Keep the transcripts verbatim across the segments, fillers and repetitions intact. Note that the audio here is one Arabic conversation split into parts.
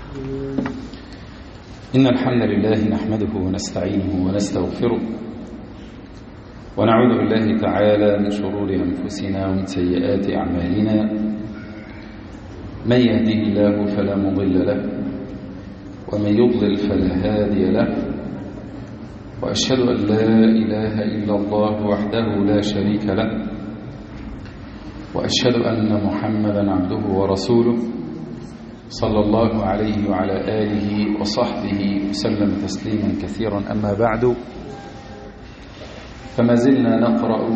إن الحمد لله نحمده ونستعينه ونستغفره ونعوذ بالله تعالى من شرور أنفسنا ومن سيئات أعمالنا. من يهده الله فلا مضل له ومن يضلل فلا هادي له، وأشهد أن لا إله إلا الله وحده لا شريك له، وأشهد أن محمدا عبده ورسوله صلى الله عليه وعلى آله وصحبه وسلم تسليما كثيرا. أما بعد، فما زلنا نقرأ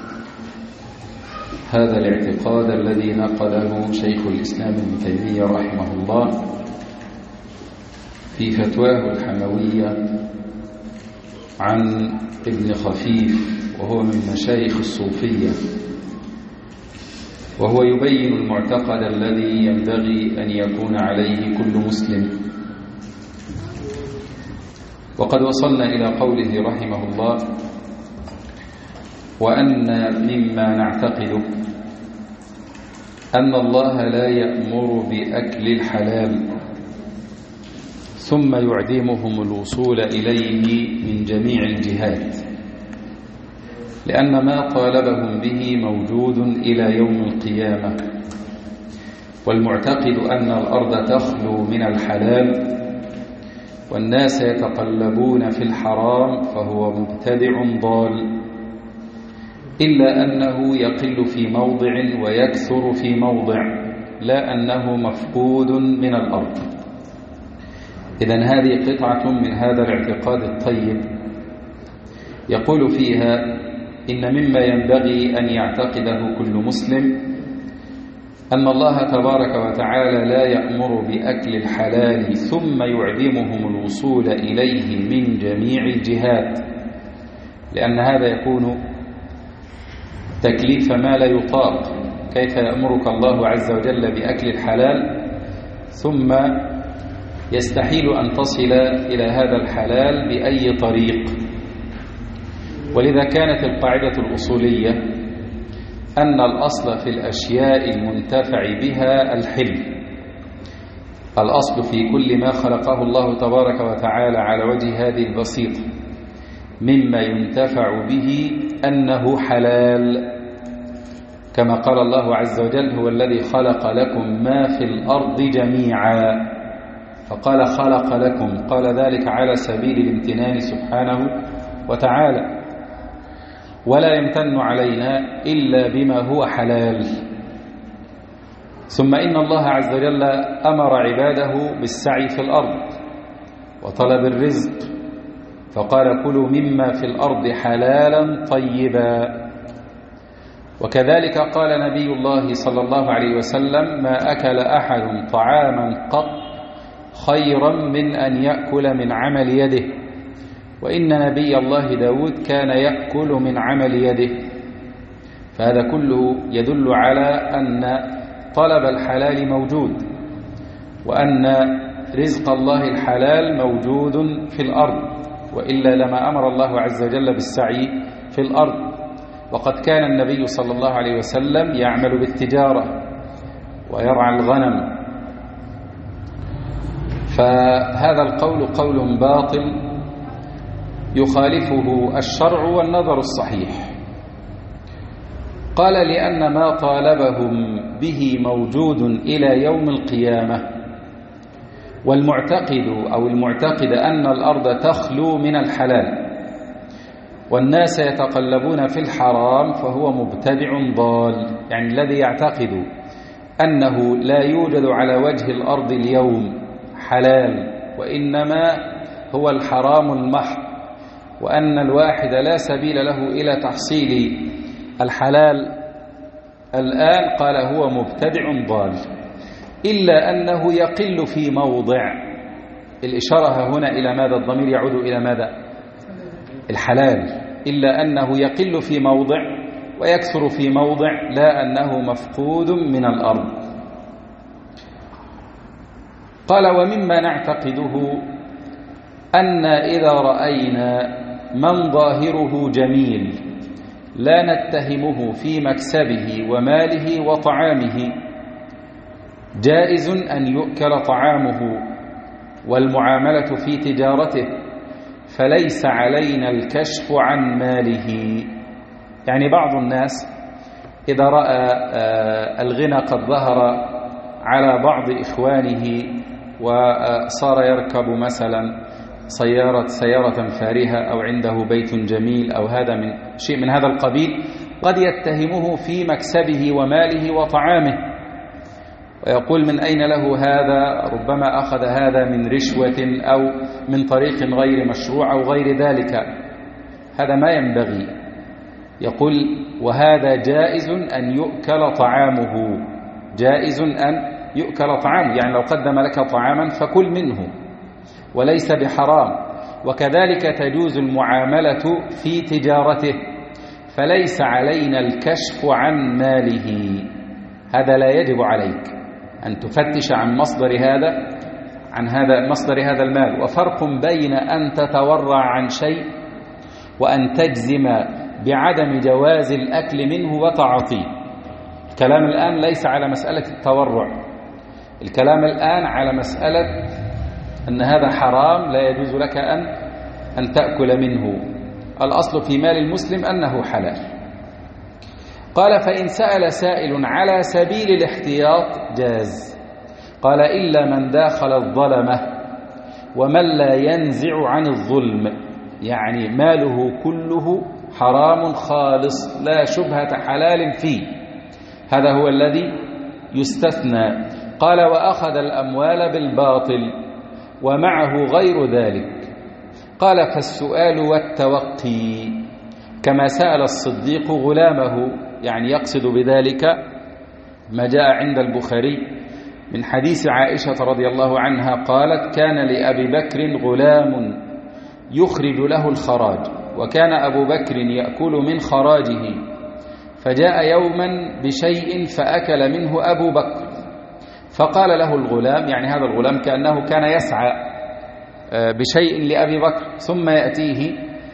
هذا الاعتقاد الذي نقله شيخ الإسلام ابن تيمية رحمه الله في فتواه الحموية عن ابن خفيف، وهو من مشايخ الصوفية، وهو يبين المعتقد الذي ينبغي أن يكون عليه كل مسلم. وقد وصلنا إلى قوله رحمه الله: وأن مما نعتقد أن الله لا يأمر بأكل الحلال ثم يعدمهم الوصول إليه من جميع الجهات، لأن ما طالبهم به موجود إلى يوم القيامة. والمعتقد أن الأرض تخلو من الحلال والناس يتقلبون في الحرام فهو مبتدع ضال، إلا أنه يقل في موضع ويكثر في موضع، لا أنه مفقود من الأرض. إذن هذه قطعة من هذا الاعتقاد الطيب يقول فيها: إن مما ينبغي أن يعتقده كل مسلم أن الله تبارك وتعالى لا يأمر بأكل الحلال ثم يعدمهم الوصول إليه من جميع الجهات، لأن هذا يكون تكليف ما لا يطاق. كيف يأمرك الله عز وجل بأكل الحلال ثم يستحيل أن تصل إلى هذا الحلال بأي طريق؟ ولذا كانت القاعدة الأصولية أن الأصل في الأشياء المنتفع بها الحل. الأصل في كل ما خلقه الله تبارك وتعالى على وجه هذه البسيطة مما ينتفع به أنه حلال، كما قال الله عز وجل: هو الذي خلق لكم ما في الأرض جميعا. فقال خلق لكم، قال ذلك على سبيل الامتنان سبحانه وتعالى، ولا يمتن علينا إلا بما هو حلال. ثم إن الله عز وجل أمر عباده بالسعي في الأرض وطلب الرزق، فقال: كلوا مما في الأرض حلالا طيبا. وكذلك قال نبي الله صلى الله عليه وسلم: ما أكل أحد طعاما قط خيرا من أن يأكل من عمل يده. وإن نبي الله داود كان يأكل من عمل يده. فهذا كله يدل على أن طلب الحلال موجود، وأن رزق الله الحلال موجود في الأرض، وإلا لما أمر الله عز وجل بالسعي في الأرض. وقد كان النبي صلى الله عليه وسلم يعمل بالتجارة ويرعى الغنم. فهذا القول قول باطل يخالفه الشرع والنظر الصحيح. قال: لأن ما طالبهم به موجود إلى يوم القيامة. والمعتقد أو المعتقد أن الأرض تخلو من الحلال والناس يتقلبون في الحرام فهو مبتدع ضال، يعني الذي يعتقد أنه لا يوجد على وجه الأرض اليوم حلال وإنما هو الحرام المحض، وأن الواحد لا سبيل له إلى تحصيل الحلال الآن، قال هو مبتدع ضال، إلا أنه يقل في موضع. الإشارة هنا إلى ماذا؟ الضمير يعود إلى ماذا؟ الحلال. إلا أنه يقل في موضع ويكثر في موضع، لا أنه مفقود من الأرض. قال: ومما نعتقده أن إذا رأينا من ظاهره جميل لا نتهمه في مكسبه وماله وطعامه، جائز أن يؤكل طعامه والمعاملة في تجارته فليس علينا الكشف عن ماله. يعني بعض الناس إذا رأى الغنى قد ظهر على بعض إخوانه وصار يركب مثلا سيارة سيارة فارهة أو عنده بيت جميل أو هذا من شيء من هذا القبيل، قد يتهمه في مكسبه وماله وطعامه ويقول من أين له هذا، ربما أخذ هذا من رشوة أو من طريق غير مشروع أو غير ذلك. هذا ما ينبغي. يقول وهذا جائز أن يؤكل طعامه، جائز أن يؤكل طعامه، يعني لو قدم لك طعاما فكل منه وليس بحرام. وكذلك تجوز المعاملة في تجارته فليس علينا الكشف عن ماله. هذا لا يجب عليك أن تفتش عن مصدر هذا عن هذا مصدر هذا المال. وفرق بين أن تتورع عن شيء وأن تجزم بعدم جواز الأكل منه وتعاطيه. الكلام الآن ليس على مسألة التورع، الكلام الآن على مسألة أن هذا حرام لا يجوز لك أن أن تأكل منه. الأصل في مال المسلم أنه حلال. قال فإن سأل سائل على سبيل الاحتياط جاز. قال إلا من داخل الظلمة ومن لا ينزع عن الظلم، يعني ماله كله حرام خالص لا شبهة حلال فيه، هذا هو الذي يستثنى. قال وأخذ الأموال بالباطل ومعه غير ذلك. قال فالسؤال والتوقي كما سأل الصديق غلامه، يعني يقصد بذلك ما جاء عند البخاري من حديث عائشة رضي الله عنها قالت كان لأبي بكر غلام يخرج له الخراج وكان أبو بكر يأكل من خراجه، فجاء يوما بشيء فأكل منه أبو بكر، فقال له الغلام، يعني هذا الغلام كأنه كان يسعى بشيء لأبي بكر ثم يأتيه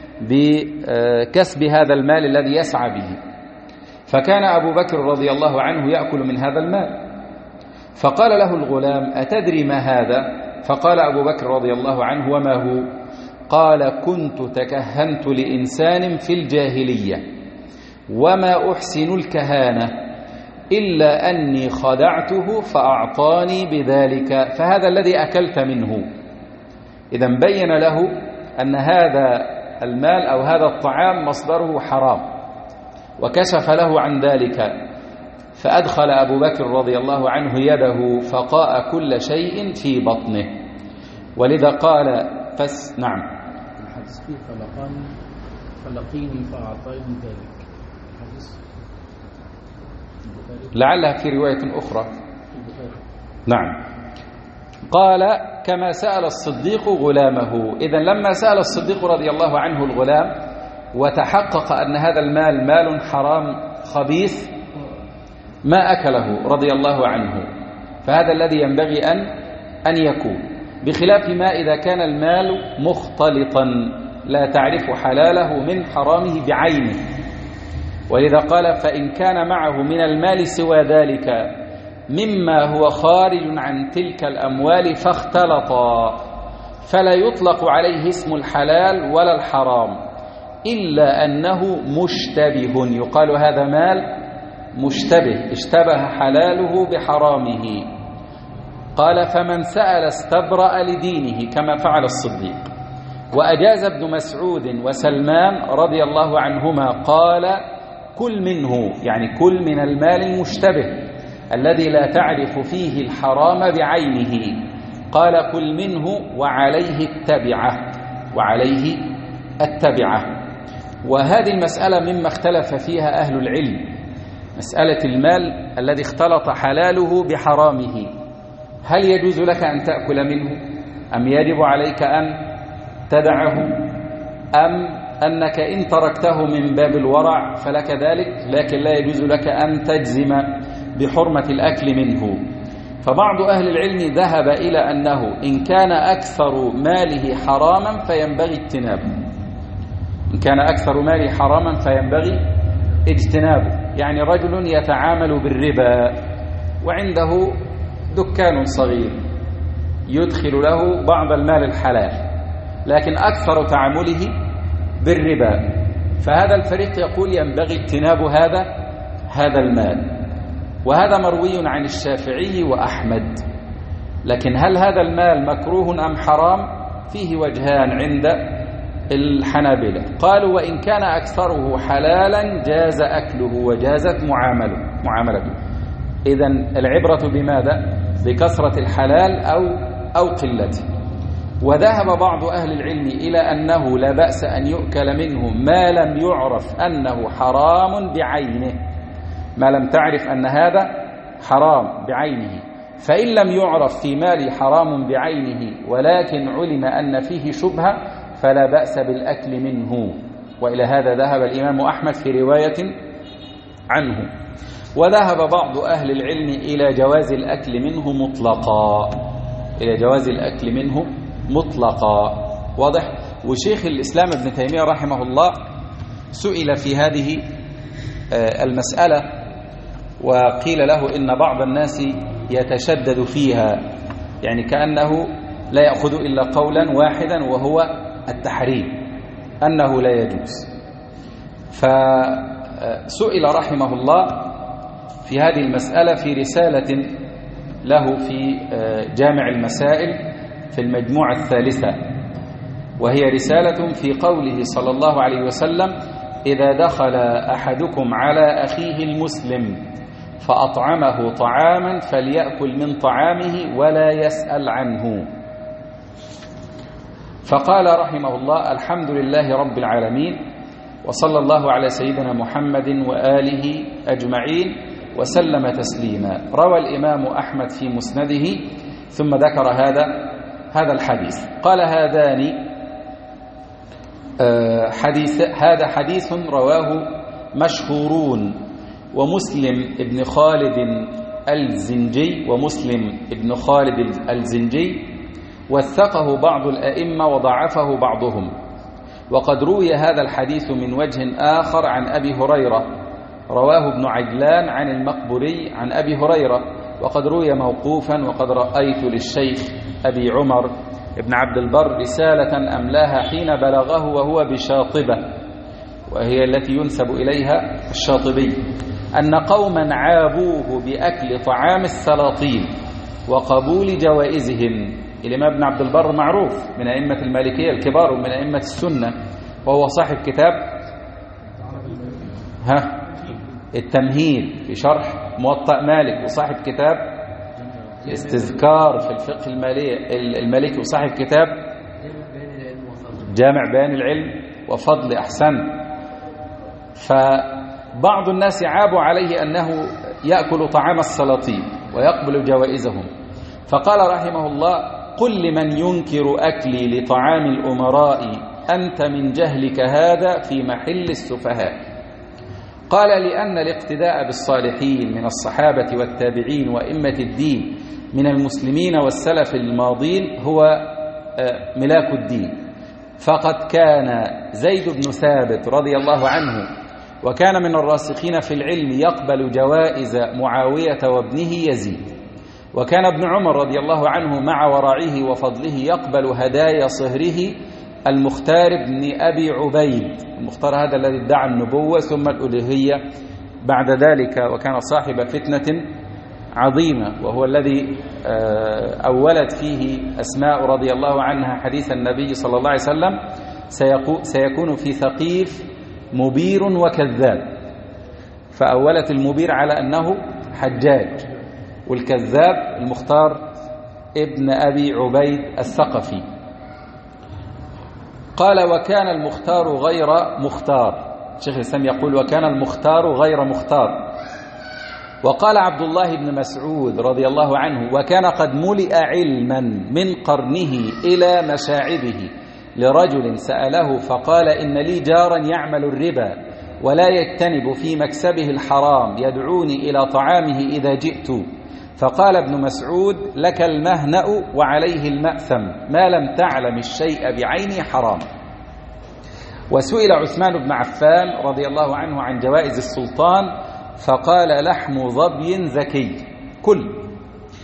بكسب هذا المال الذي يسعى به، فكان أبو بكر رضي الله عنه يأكل من هذا المال، فقال له الغلام أتدري ما هذا؟ فقال أبو بكر رضي الله عنه وما هو؟ قال كنت تكهنت لإنسان في الجاهلية وما أحسن الكهانة إلا أني خدعته فأعطاني بذلك فهذا الذي أكلت منه. إذن بين له أن هذا المال أو هذا الطعام مصدره حرام وكشف له عن ذلك، فأدخل أبو بكر رضي الله عنه يده فقاء كل شيء في بطنه. ولذا قال فس نعم الحديث فيه فلقاني فلقيني فأعطاني ذلك، لعلها في رواية أخرى. نعم. قال كما سأل الصديق غلامه. إذن لما سأل الصديق رضي الله عنه الغلام وتحقق أن هذا المال مال حرام خبيث ما أكله رضي الله عنه، فهذا الذي ينبغي أن أن يكون، بخلاف ما إذا كان المال مختلطا لا تعرف حلاله من حرامه بعينه. ولذا قال فإن كان معه من المال سوى ذلك مما هو خارج عن تلك الأموال فاختلطا فلا يطلق عليه اسم الحلال ولا الحرام إلا أنه مشتبه، يقال هذا مال مشتبه اشتبه حلاله بحرامه. قال فمن سأل استبرأ لدينه كما فعل الصديق. وأجاز ابن مسعود وسلمان رضي الله عنهما قال كل منه، يعني كل من المال المشتبه الذي لا تعرف فيه الحرام بعينه، قال كل منه وعليه التبعة وعليه التبعة. وهذه المسألة مما اختلف فيها أهل العلم، مسألة المال الذي اختلط حلاله بحرامه، هل يجوز لك أن تأكل منه أم يجب عليك أن تدعه أم أنك إن تركته من باب الورع فلك ذلك لكن لا يجوز لك أن تجزم بحرمة الأكل منه؟ فبعض أهل العلم ذهب إلى أنه إن كان أكثر ماله حراما فينبغي اجتنابه، إن كان أكثر ماله حراما فينبغي اجتنابه. يعني رجل يتعامل بالربا وعنده دكان صغير يدخل له بعض المال الحلال، لكن أكثر تعامله بالربا، فهذا الفريق يقول ينبغي اجتناب هذا هذا المال. وهذا مروي عن الشافعي وأحمد. لكن هل هذا المال مكروه أم حرام؟ فيه وجهان عند الحنابلة. قالوا وإن كان أكثره حلالا جاز أكله وجازت معامله معاملته. إذن العبرة بماذا؟ بكثرة الحلال أو أو قلته. وذهب بعض أهل العلم إلى أنه لا بأس أن يؤكل منه ما لم يعرف أنه حرام بعينه، ما لم تعرف أن هذا حرام بعينه. فإن لم يعرف في مال حرام بعينه ولكن علم أن فيه شبهة فلا بأس بالأكل منه. وإلى هذا ذهب الإمام أحمد في رواية عنه. وذهب بعض أهل العلم إلى جواز الأكل منه مطلقا، إلى جواز الأكل منه مطلقا. واضح؟ وشيخ الإسلام ابن تيمية رحمه الله سئل في هذه المسألة وقيل له إن بعض الناس يتشدد فيها، يعني كأنه لا يأخذ إلا قولا واحدا وهو التحريم، أنه لا يجوز. فسئل رحمه الله في هذه المسألة في رسالة له في جامع المسائل في المجموعة الثالثة، وهي رسالة في قوله صلى الله عليه وسلم: إذا دخل أحدكم على أخيه المسلم فأطعمه طعاما فليأكل من طعامه ولا يسأل عنه. فقال رحمه الله: الحمد لله رب العالمين، وصلى الله على سيدنا محمد وآله أجمعين وسلم تسليما. روى الإمام أحمد في مسنده ثم ذكر هذا هذا الحديث. قال: هذان حديث هذا حديث رواه مشهورون، ومسلم ابن خالد الزنجي ومسلم ابن خالد الزنجي وثقه بعض الأئمة وضعفه بعضهم. وقد روي هذا الحديث من وجه آخر عن أبي هريرة، رواه ابن عجلان عن المقبري عن أبي هريرة، وقد روي موقوفا. وقد رأيت للشيخ أبي عمر ابن عبد البر رسالة أملاها حين بلغه وهو بشاطبة، وهي التي ينسب إليها الشاطبي، أن قوما عابوه بأكل طعام السلاطين وقبول جوائزهم. الإمام ابن عبد البر معروف من أئمة المالكية الكبار ومن أئمة السنة، وهو صاحب كتاب ها التمهيد في شرح موطأ مالك، وصاحب كتاب الاستذكار في الفقه المالكي، وصاحب كتاب جامع بيان العلم وفضل أحسن. فبعض الناس عابوا عليه أنه يأكل طعام السلاطين ويقبل جوائزهم، فقال رحمه الله: قل لمن ينكر أكلي لطعام الأمراء أنت من جهلك هذا في محل السفهاء. قال: لأن الاقتداء بالصالحين من الصحابة والتابعين وإمة الدين من المسلمين والسلف الماضين هو ملاك الدين. فقد كان زيد بن ثابت رضي الله عنه وكان من الراسخين في العلم يقبل جوائز معاوية وابنه يزيد، وكان ابن عمر رضي الله عنه مع ورعه وفضله يقبل هدايا صهره المختار بن أبي عبيد. المختار هذا الذي ادعى النبوة ثم الألوهية بعد ذلك، وكان صاحب فتنة عظيمة، وهو الذي أولت فيه أسماء رضي الله عنها حديث النبي صلى الله عليه وسلم: سيكون في ثقيف مبير وكذاب. فأولت المبير على أنه حجاج، والكذاب المختار ابن أبي عبيد الثقفي. قال: وكان المختار غير مختار. الشيخ الإسلام يقول: وكان المختار غير مختار. وقال عبد الله بن مسعود رضي الله عنه: وكان قد ملئ علما من قرنه إلى مشاعبه لرجل سأله فقال: إن لي جارا يعمل الربا ولا يجتنب في مكسبه الحرام، يدعوني إلى طعامه إذا جئت. فقال ابن مسعود: لك المهنأ وعليه المأثم ما لم تعلم الشيء بعينه حرام. وسئل عثمان بن عفان رضي الله عنه عن جوائز السلطان فقال: لحم ظبي زكي كل.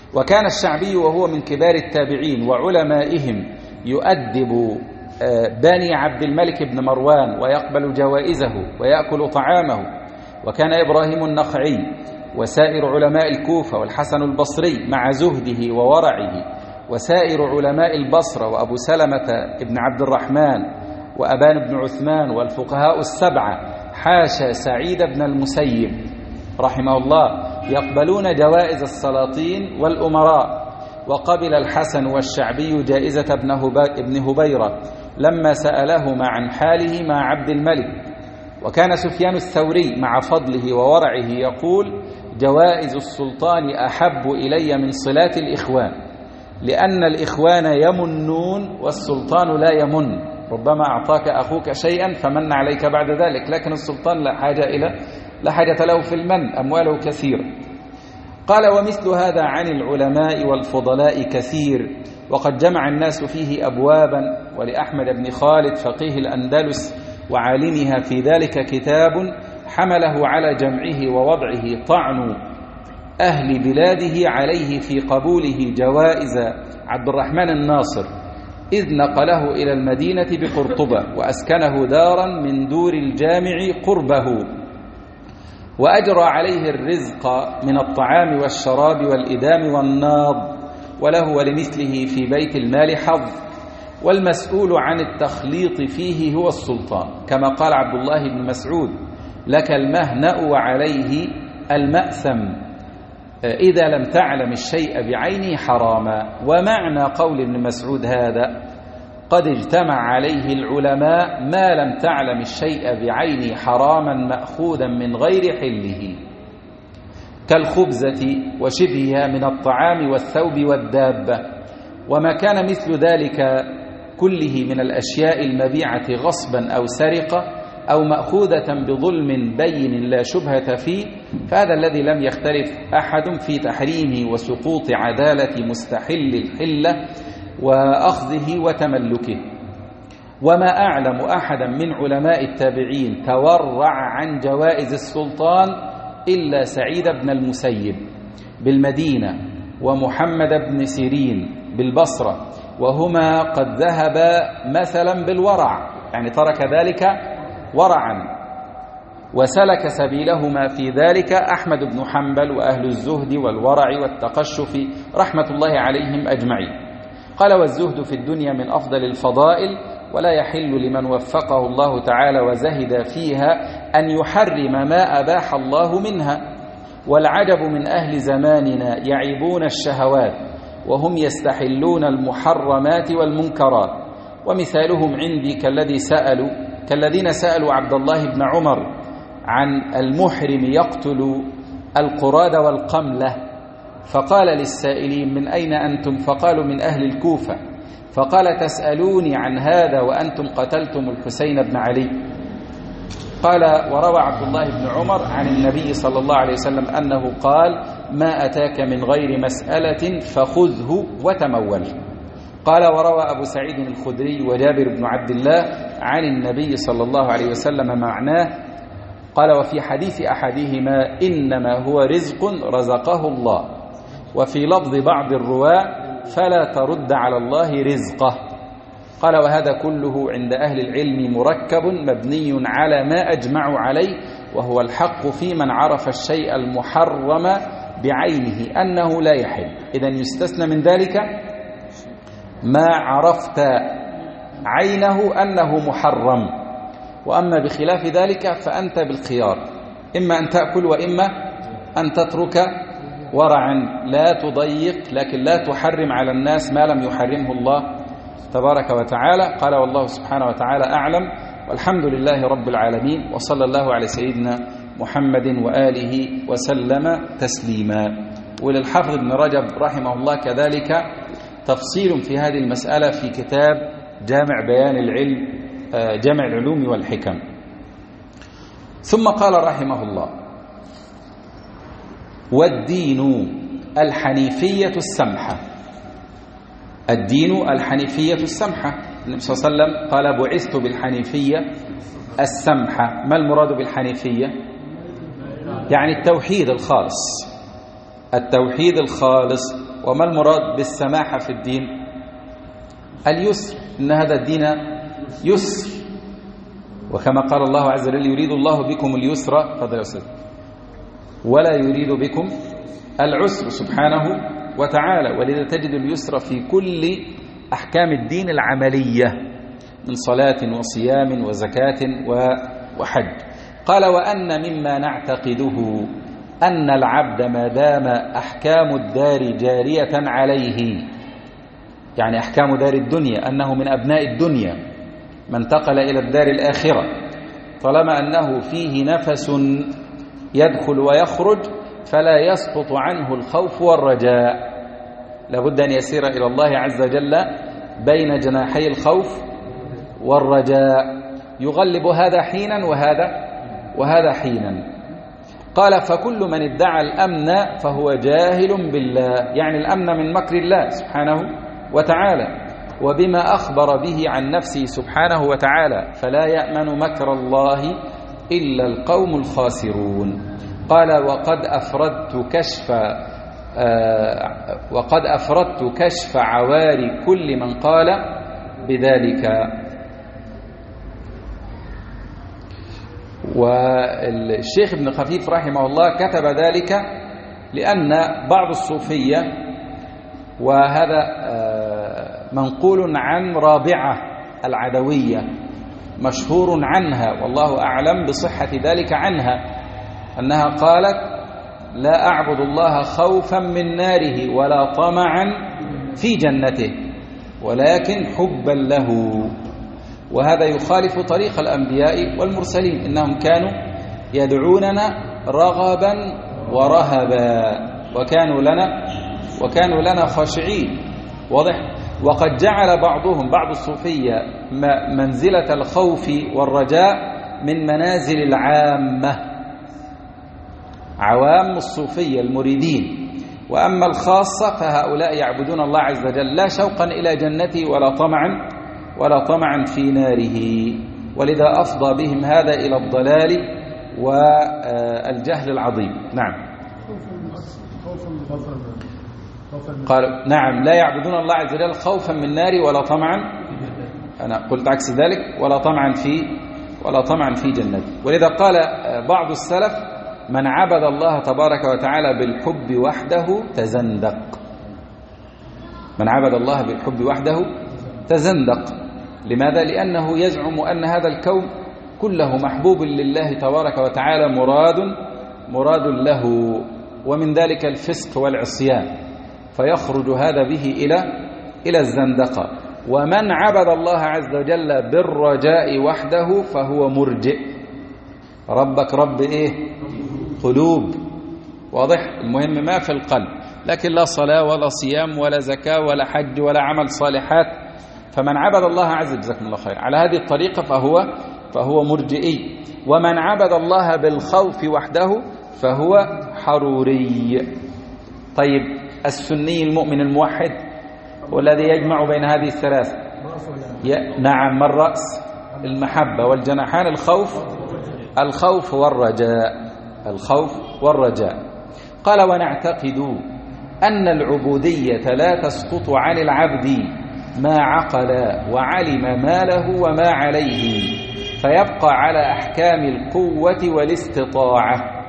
وكان الشعبي وهو من كبار التابعين وعلمائهم يؤدب بني عبد الملك بن مروان ويقبل جوائزه ويأكل طعامه. وكان إبراهيم النخعي وسائر علماء الكوفة والحسن البصري مع زهده وورعه وسائر علماء البصرة وأبو سلمة بن عبد الرحمن وأبان بن عثمان والفقهاء السبعة حاشا سعيد بن المسيب رحمه الله يقبلون جوائز السلاطين والأمراء. وقبل الحسن والشعبي جائزة ابن هبيرة لما سألهما عن حاله مع عبد الملك. وكان سفيان الثوري مع فضله وورعه يقول: جوائز السلطان أحب إلي من صلات الإخوان، لأن الإخوان يمنون والسلطان لا يمن، ربما أعطاك أخوك شيئا فمن عليك بعد ذلك، لكن السلطان لا حاجة إلى لا حاجة له في المن، أمواله كثيرة. قال: ومثل هذا عن العلماء والفضلاء كثير، وقد جمع الناس فيه أبوابا، ولأحمد بن خالد فقيه الأندلس وعالمها في ذلك كتاب حمله على جمعه ووضعه طعن أهل بلاده عليه في قبوله جوائز عبد الرحمن الناصر، إذ نقله إلى المدينة بقرطبة وأسكنه دارا من دور الجامع قربه، وأجرى عليه الرزق من الطعام والشراب والإدام والناض، وله ولمثله في بيت المال حظ، والمسؤول عن التخليط فيه هو السلطان، كما قال عبد الله بن مسعود: لك المهنأ وعليه المأثم إذا لم تعلم الشيء بعينه حراما. ومعنى قول ابن مسعود هذا: قد اجتمع عليه العلماء ما لم تعلم الشيء بعينه حراما مأخوذا من غير حله، كالخبزة وشبهها من الطعام والثوب والدابة. وما كان مثل ذلك كله من الأشياء المبيعة غصبا أو سرقة أو مأخوذة بظلم بين لا شبهة فيه، فهذا الذي لم يختلف أحد في تحريمه وسقوط عدالة مستحل الحلة وأخذه وتملكه. وما أعلم أحدا من علماء التابعين تورع عن جوائز السلطان إلا سعيد بن المسيب بالمدينة، ومحمد بن سيرين بالبصرة، وهما قد ذهبا مثلا بالورع، يعني ترك ذلك ورعا، وسلك سبيلهما في ذلك أحمد بن حنبل وأهل الزهد والورع والتقشف رحمة الله عليهم أجمعين. قال: والزهد في الدنيا من أفضل الفضائل، ولا يحل لمن وفقه الله تعالى وزهد فيها أن يحرم ما أباح الله منها. والعجب من أهل زماننا يعيبون الشهوات وهم يستحلون المحرمات والمنكرات. ومثالهم عندي كالذي سألوا كالذين سألوا عبد الله بن عمر عن المحرم يقتل القراد والقملة، فقال للسائلين: من أين أنتم؟ فقالوا: من أهل الكوفة. فقال: تسألوني عن هذا وأنتم قتلتم الحسين بن علي. قال: وروى عبد الله بن عمر عن النبي صلى الله عليه وسلم أنه قال: ما أتاك من غير مسألة فخذه وتمول. قال: وروى أبو سعيد الخدري وجابر بن عبد الله عن النبي صلى الله عليه وسلم معناه. قال: وفي حديث أحدهما: إنما هو رزق رزقه الله. وفي لفظ بعض الرواة: فلا ترد على الله رزقه. قال: وهذا كله عند أهل العلم مركب مبني على ما أجمعوا عليه، وهو الحق في من عرف الشيء المحرم بعينه أنه لا يحل. إذن يستثنى من ذلك ما عرفت عينه أنه محرم، وأما بخلاف ذلك فأنت بالخيار، إما أن تأكل وإما أن تترك ورعا، لا تضيق لكن لا تحرم على الناس ما لم يحرمه الله تبارك وتعالى. قال: والله سبحانه وتعالى أعلم، والحمد لله رب العالمين، وصلى الله على سيدنا محمد وآله وسلم تسليما. وللحافظ ابن رجب رحمه الله كذلك تفصيل في هذه المسألة في كتاب جامع بيان العلم جامع العلوم والحكم. ثم قال رحمه الله: والدين الحنيفية السمحة. الدين الحنيفية السمحة، النبي صلى الله عليه وسلم قال: بعثت بالحنيفية السمحة. ما المراد بالحنيفية؟ يعني التوحيد الخالص، التوحيد الخالص. وما المراد بالسماحة في الدين؟ اليسر، إن هذا الدين يسر، وكما قال الله عز وجل يريد الله بكم اليسر فضل يسر ولا يريد بكم العسر سبحانه وتعالى. ولذا تجد اليسر في كل أحكام الدين العملية من صلاة وصيام وزكاة وحج. قال وأن مما نعتقده أن العبد ما دام أحكام الدار جارية عليه، يعني أحكام دار الدنيا، أنه من أبناء الدنيا ما انتقل إلى الدار الآخرة، طالما أنه فيه نفس يدخل ويخرج فلا يسقط عنه الخوف والرجاء، لابد أن يسير إلى الله عز وجل بين جناحي الخوف والرجاء، يغلب هذا حينا وهذا وهذا حينا. قال فكل من ادعى الأمن فهو جاهل بالله، يعني الأمن من مكر الله سبحانه وتعالى وبما أخبر به عن نفسه سبحانه وتعالى، فلا يأمن مكر الله إلا القوم الخاسرون. قال وقد أفردت كشف آه وقد أفردت كشف عواري كل من قال بذلك. والشيخ ابن خفيف رحمه الله كتب ذلك لأن بعض الصوفية، وهذا منقول عن رابعة العدوية مشهور عنها والله أعلم بصحة ذلك عنها، أنها قالت لا أعبد الله خوفا من ناره ولا طمعا في جنته ولكن حبا له. وهذا يخالف طريق الأنبياء والمرسلين، إنهم كانوا يدعوننا رغبا ورهبا وكانوا لنا وكانوا لنا خاشعين. واضح؟ وقد جعل بعضهم بعض الصوفية منزلة الخوف والرجاء من منازل العامة، عوام الصوفية المريدين، وأما الخاصة فهؤلاء يعبدون الله عز وجل لا شوقا إلى جنته ولا طمعا ولا طمعا في ناره، ولذا أفضى بهم هذا إلى الضلال والجهل العظيم. نعم. قالوا نعم لا يعبدون الله عز وجل خوفا من نار ولا طمعا، أنا قلت عكس ذلك، ولا طمعا في ولا طمعا في جنته. ولذا قال بعض السلف من عبد الله تبارك وتعالى بالحب وحده تزندق، من عبد الله بالحب وحده تزندق. لماذا؟ لأنه يزعم أن هذا الكون كله محبوب لله تبارك وتعالى مراد مراد له، ومن ذلك الفسق والعصيان، فيخرج هذا به إلى إلى الزندقة. ومن عبد الله عز وجل بالرجاء وحده فهو مرجئ. ربك رب إيه؟ قلوب. واضح؟ المهم ما في القلب، لكن لا صلاة ولا صيام ولا زكاة ولا حج ولا عمل صالحات. فمن عبد الله عز وجل جزاكم الله خير على هذه الطريقة فهو فهو مرجئي. ومن عبد الله بالخوف وحده فهو حروري. طيب السني المؤمن الموحد والذي يجمع بين هذه الثلاث، نعم، ما الرأس؟ المحبة، والجناحان الخوف الخوف والرجاء الخوف والرجاء. قال ونعتقد أن العبودية لا تسقط عن العبد ما عقل وعلم ما له وما عليه، فيبقى على أحكام القوة والاستطاعة.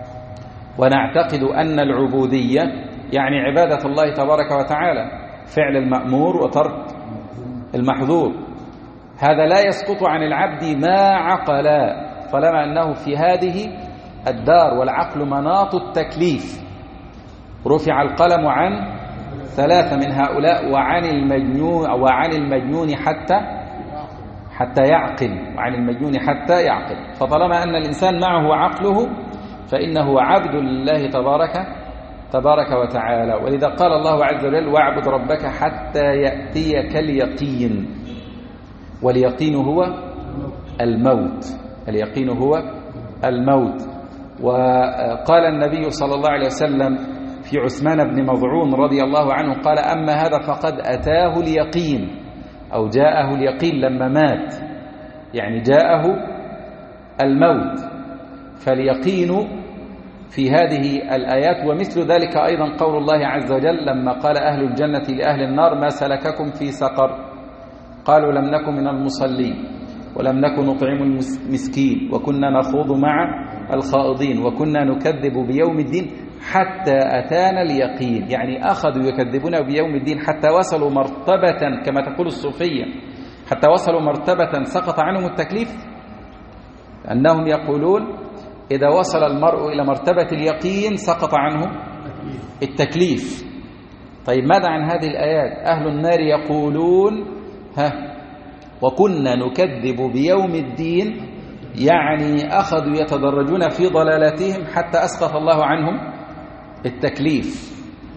ونعتقد أن العبودية يعني عبادة الله تبارك وتعالى، فعل المأمور وترك المحظور، هذا لا يسقط عن العبد ما عقل، طالما أنه في هذه الدار، والعقل مناط التكليف. رفع القلم عن ثلاثة من هؤلاء، وعن المجنون وعن المجنون حتى حتى يعقل، وعن المجنون حتى يعقل. فطالما أن الإنسان معه عقله فإنه عبد لله تبارك تبارك وتعالى. ولذا قال الله عز وجل واعبد ربك حتى يأتيك اليقين، واليقين هو الموت، اليقين هو الموت. وقال النبي صلى الله عليه وسلم في عثمان بن مظعون رضي الله عنه قال أما هذا فقد أتاه اليقين، أو جاءه اليقين لما مات، يعني جاءه الموت. فاليقين في هذه الآيات. ومثل ذلك أيضا قول الله عز وجل لما قال أهل الجنة لأهل النار ما سلككم في سقر قالوا لم نكن من المصلين ولم نكن نطعم المسكين وكنا نخوض مع الخائضين وكنا نكذب بيوم الدين حتى أتانا اليقين. يعني أخذوا يكذبون بيوم الدين حتى وصلوا مرتبة كما تقول الصوفية، حتى وصلوا مرتبة سقط عنهم التكليف، أنهم يقولون إذا وصل المرء إلى مرتبة اليقين سقط عنه التكليف. طيب ماذا عن هذه الآيات؟ أهل النار يقولون ها وكنا نكذب بيوم الدين، يعني أخذوا يتدرجون في ضلالتهم حتى أسقط الله عنهم التكليف.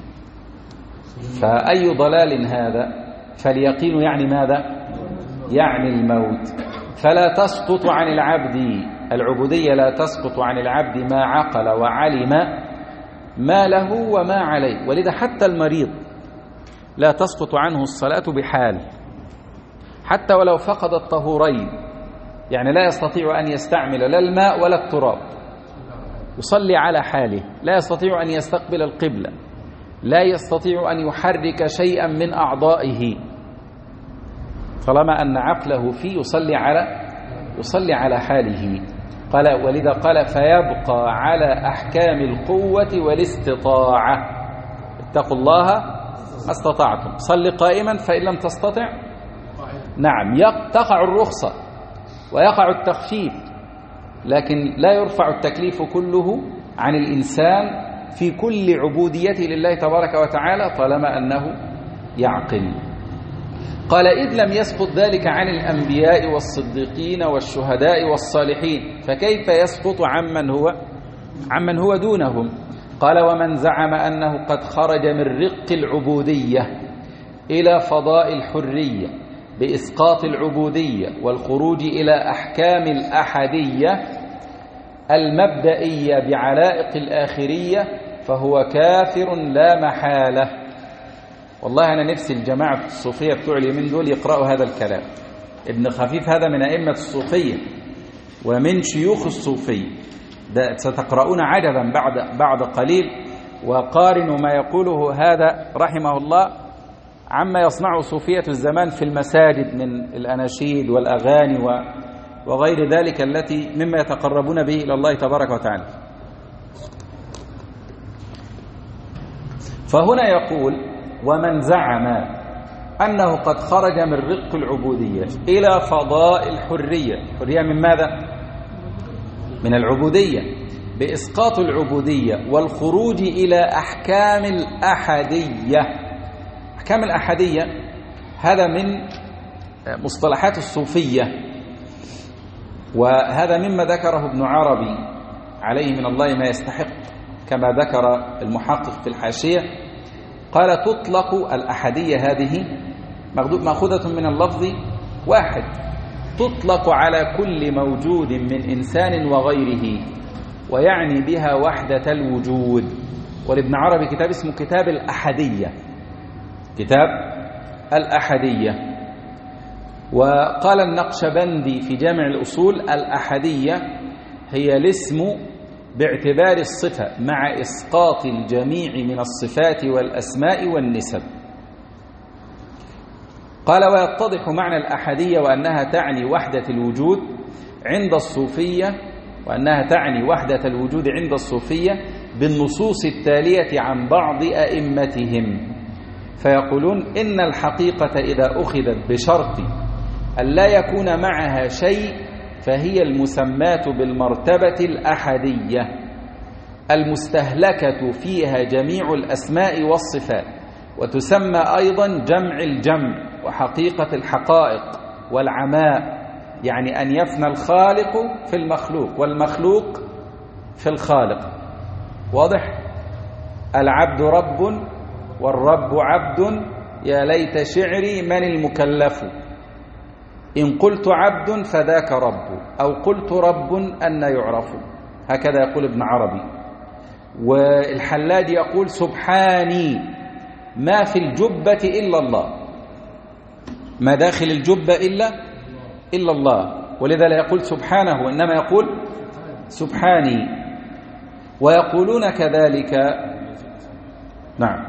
فأي ضلال هذا؟ فاليقين يعني ماذا؟ يعني الموت. فلا تسقط عن العبد العبودية، لا تسقط عن العبد ما عقل وعلم ما له وما عليه. ولذا حتى المريض لا تسقط عنه الصلاة بحال، حتى ولو فقد الطهورين، يعني لا يستطيع أن يستعمل لا الماء ولا التراب، يصلي على حاله، لا يستطيع أن يستقبل القبلة، لا يستطيع أن يحرك شيئا من أعضائه، طالما أن عقله فيه يصلي على يصلي على حاله. قال ولذا قال فيبقى على أحكام القوة والاستطاعة، اتقوا الله ما استطعتم، صل قائما فإن لم تستطع نعم تقع الرخصة ويقع التخفيف، لكن لا يرفع التكليف كله عن الإنسان في كل عبوديته لله تبارك وتعالى طالما أنه يعقل. قال إذ لم يسقط ذلك عن الأنبياء والصديقين والشهداء والصالحين فكيف يسقط عمن هو عمن هو دونهم؟ قال ومن زعم أنه قد خرج من رق العبودية إلى فضاء الحرية بإسقاط العبودية والخروج إلى أحكام الأحدية المبدئية بعلائق الآخرية فهو كافر لا محالة. والله أنا نفسي الجماعة الصوفية بتوع اليمين دول يقرأوا هذا الكلام. ابن خفيف هذا من أئمة الصوفية ومن شيوخ الصوفية، ده ستقرؤون عجبا بعد بعد قليل، وقارنوا ما يقوله هذا رحمه الله عما يصنعه صوفية الزمان في المساجد من الأناشيد والأغاني وغير ذلك التي مما يتقربون به إلى الله تبارك وتعالى. فهنا يقول ومن زعم أنه قد خرج من رق العبودية إلى فضاء الحرية، حرية من ماذا؟ من العبودية، بإسقاط العبودية والخروج إلى أحكام الأحدية. أحكام الأحدية هذا من مصطلحات الصوفية، وهذا مما ذكره ابن عربي عليه من الله ما يستحق كما ذكر المحقق في الحاشية. قال تطلق الأحدية هذه مأخوذة من اللفظ واحد، تطلق على كل موجود من إنسان وغيره، ويعني بها وحدة الوجود. ولابن عربي كتاب اسمه كتاب الأحدية، كتاب الأحدية. وقال النقشبندي في جامع الأصول الأحدية هي الاسم باعتبار الصفة مع إسقاط الجميع من الصفات والأسماء والنسب. قال ويتضح معنى الأحدية وأنها تعني وحدة الوجود عند الصوفية، وأنها تعني وحدة الوجود عند الصوفية بالنصوص التالية عن بعض أئمتهم، فيقولون إن الحقيقة إذا أخذت بشرط أن لا يكون معها شيء فهي المسمات بالمرتبة الأحدية المستهلكة فيها جميع الأسماء والصفات، وتسمى أيضا جمع الجمع وحقيقة الحقائق والعماء، يعني أن يفنى الخالق في المخلوق والمخلوق في الخالق. واضح؟ العبد رب والرب عبد، يا ليت شعري من المكلف، إن قلت عبد فذاك رب، أو قلت رب أن يعرف. هكذا يقول ابن عربي. والحلاج يقول سبحاني ما في الجبة إلا الله، ما داخل الجبة إلا إلا الله، ولذا لا يقول سبحانه وإنما يقول سبحاني. ويقولون كذلك. نعم.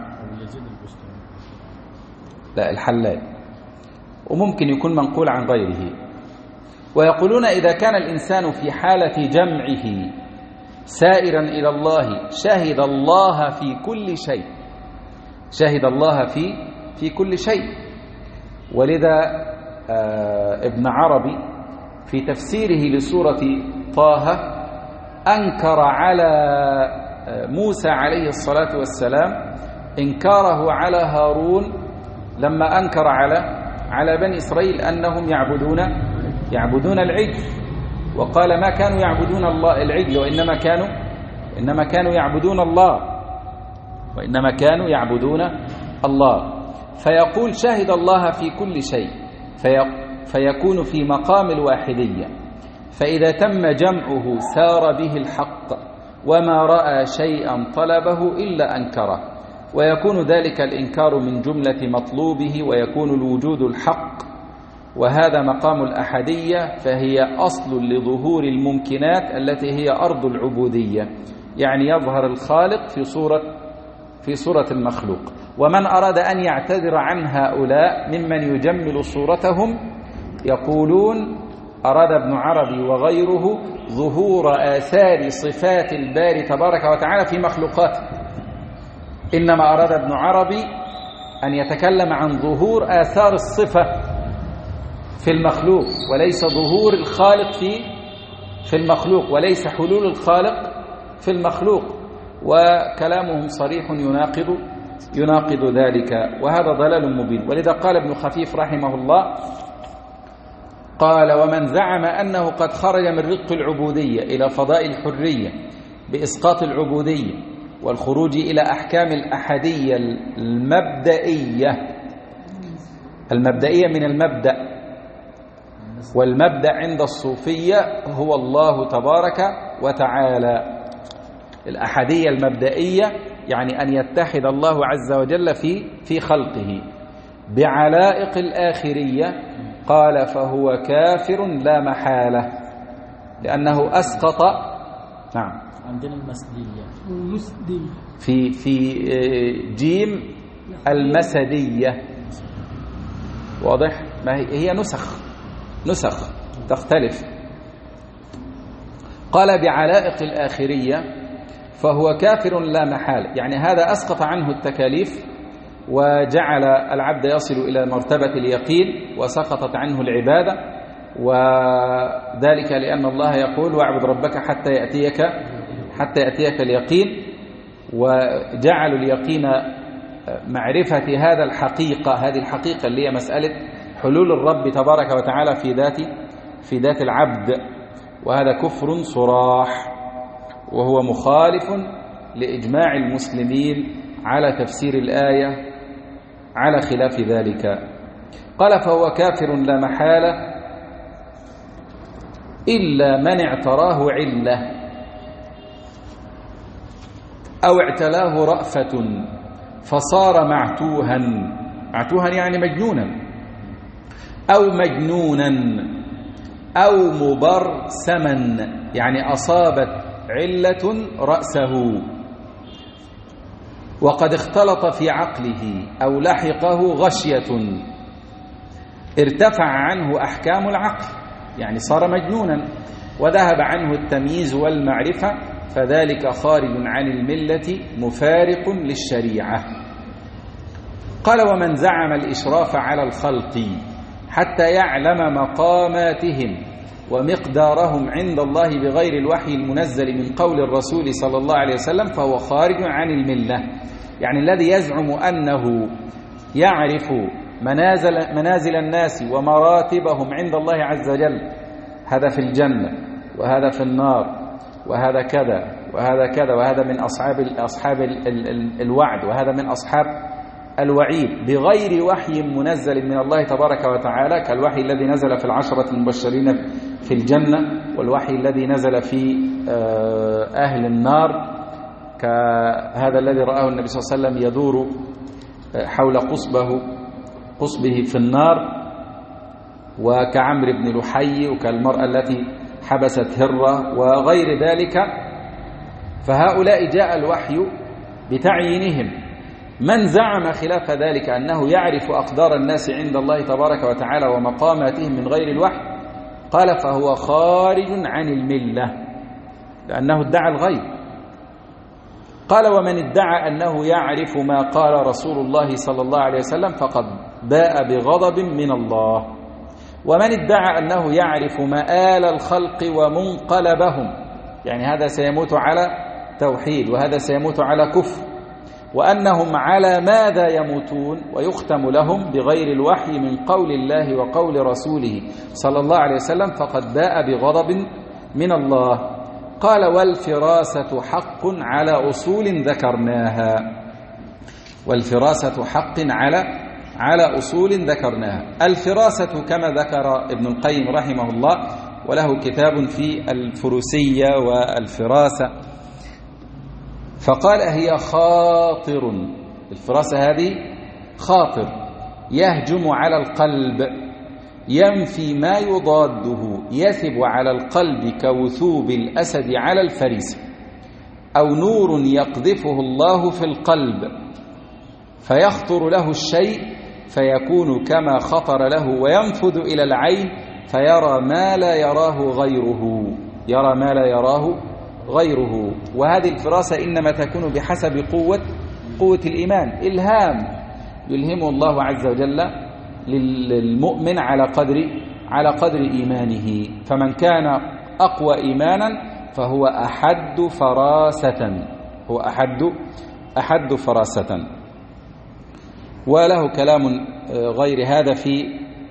لا، الحلال، وممكن يكون منقول عن غيره. ويقولون إذا كان الإنسان في حالة جمعه سائرا إلى الله شهد الله في كل شيء، شهد الله في في كل شيء. ولذا آه ابن عربي في تفسيره لسورة طه أنكر على موسى عليه الصلاة والسلام إنكاره على هارون لما أنكر على على بني إسرائيل أنهم يعبدون يعبدون العجل، وقال ما كانوا يعبدون الله العجل وإنما كانوا إنما كانوا يعبدون الله وإنما كانوا يعبدون الله. فيقول شهد الله في كل شيء، في فيكون في مقام الواحدية. فإذا تم جمعه سار به الحق، وما رأى شيئا طلبه إلا أنكره، ويكون ذلك الإنكار من جملة مطلوبه، ويكون الوجود الحق، وهذا مقام الأحدية، فهي أصل لظهور الممكنات التي هي أرض العبودية، يعني يظهر الخالق في صورة في صورة المخلوق. ومن أراد أن يعتذر عن هؤلاء ممن يجمل صورتهم يقولون أراد ابن عربي وغيره ظهور آثار صفات الباري تبارك وتعالى في مخلوقاته، إنما أراد ابن عربي أن يتكلم عن ظهور آثار الصفة في المخلوق، وليس ظهور الخالق في في المخلوق، وليس حلول الخالق في المخلوق. وكلامهم صريح يناقض يناقض ذلك، وهذا ضلال مبين. ولذا قال ابن خفيف رحمه الله، قال ومن زعم أنه قد خرج من رق العبودية إلى فضاء الحرية بإسقاط العبودية والخروج إلى أحكام الأحدية المبدئية، المبدئية من المبدأ، والمبدأ عند الصوفية هو الله تبارك وتعالى. الأحدية المبدئية يعني أن يتحد الله عز وجل في في خلقه. بعلائق الآخرية قال فهو كافر لا محالة، لأنه أسقط. نعم، عندنا المسدية في في جيم المسدية، واضح؟ ما هي هي نسخ نسخ تختلف. قال بعلائق الآخرية فهو كافر لا محالة، يعني هذا أسقط عنه التكاليف وجعل العبد يصل إلى مرتبة اليقين، وسقطت عنه العبادة، وذلك لأن الله يقول واعبد ربك حتى يأتيك حتى يأتيك اليقين، وجعلوا اليقين معرفة هذا الحقيقة هذه الحقيقة اللي هي مسألة حلول الرب تبارك وتعالى في ذات في ذات العبد، وهذا كفر صراح، وهو مخالف لإجماع المسلمين على تفسير الآية على خلاف ذلك. قال فهو كافر لا محالة إلا من اعتراه علة أو اعتلاه رأفة فصار معتوها، معتوها يعني مجنونا، أو مجنونا، أو مبرسما يعني أصابت علة رأسه وقد اختلط في عقله، أو لحقه غشية ارتفع عنه أحكام العقل، يعني صار مجنونا وذهب عنه التمييز والمعرفة، فذلك خارج عن الملة مفارق للشريعة. قال ومن زعم الإشراف على الخلق حتى يعلم مقاماتهم ومقدارهم عند الله بغير الوحي المنزل من قول الرسول صلى الله عليه وسلم فهو خارج عن الملة، يعني الذي يزعم أنه يعرف منازل, منازل الناس ومراتبهم عند الله عز وجل، هذا في الجنة وهذا في النار وهذا كذا وهذا كذا، وهذا من أصحاب, أصحاب ال ال ال الوعد وهذا من أصحاب الوعيد، بغير وحي منزل من الله تبارك وتعالى، كالوحي الذي نزل في العشرة المبشرين في الجنة، والوحي الذي نزل في أهل النار، كهذا الذي رآه النبي صلى الله عليه وسلم يدور حول قصبه قصبه في النار، وكعمر بن لحي، وكالمرأة التي حبست هرة، وغير ذلك فهؤلاء جاء الوحي بتعيينهم. من زعم خلاف ذلك أنه يعرف أقدار الناس عند الله تبارك وتعالى ومقاماتهم من غير الوحي قال فهو خارج عن الملة لأنه ادعى الغيب. قال ومن ادعى أنه يعرف ما قال رسول الله صلى الله عليه وسلم فقد باء بغضب من الله. ومن ادعى أنه يعرف مآل الخلق ومنقلبهم، يعني هذا سيموت على توحيد وهذا سيموت على كفر، وأنهم على ماذا يموتون ويختم لهم بغير الوحي من قول الله وقول رسوله صلى الله عليه وسلم فقد باء بغضب من الله. قال والفراسة حق على أصول ذكرناها، والفراسة حق على على أصول ذكرناها. الفراسة كما ذكر ابن القيم رحمه الله وله كتاب في الفروسية والفراسة، فقال هي خاطر، الفراسة هذه خاطر يهجم على القلب ينفي ما يضاده، يثب على القلب كوثوب الأسد على الفريسة، أو نور يقذفه الله في القلب فيخطر له الشيء فيكون كما خطر له وينفذ إلى العين فيرى ما لا يراه غيره، يرى ما لا يراه غيره. وهذه الفراسة إنما تكون بحسب قوة قوة الإيمان، إلهام يلهمه الله عز وجل للمؤمن على قدر على قدر إيمانه. فمن كان أقوى إيمانا فهو أحد فراسة، هو أحد أحد فراسة. وله كلام غير هذا في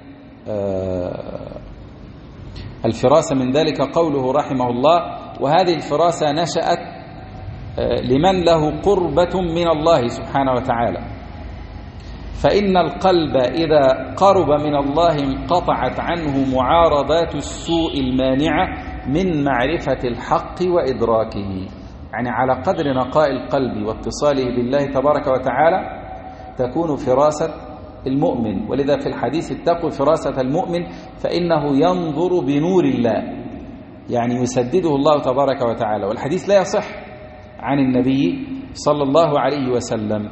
الفراسة، من ذلك قوله رحمه الله وهذه الفراسة نشأت لمن له قربة من الله سبحانه وتعالى، فإن القلب إذا قرب من الله انقطعت عنه معارضات السوء المانعة من معرفة الحق وإدراكه. يعني على قدر نقاء القلب واتصاله بالله تبارك وتعالى تكون فراسة المؤمن. ولذا في الحديث اتقوا فراسة المؤمن فإنه ينظر بنور الله، يعني يسدده الله تبارك وتعالى. والحديث لا يصح عن النبي صلى الله عليه وسلم،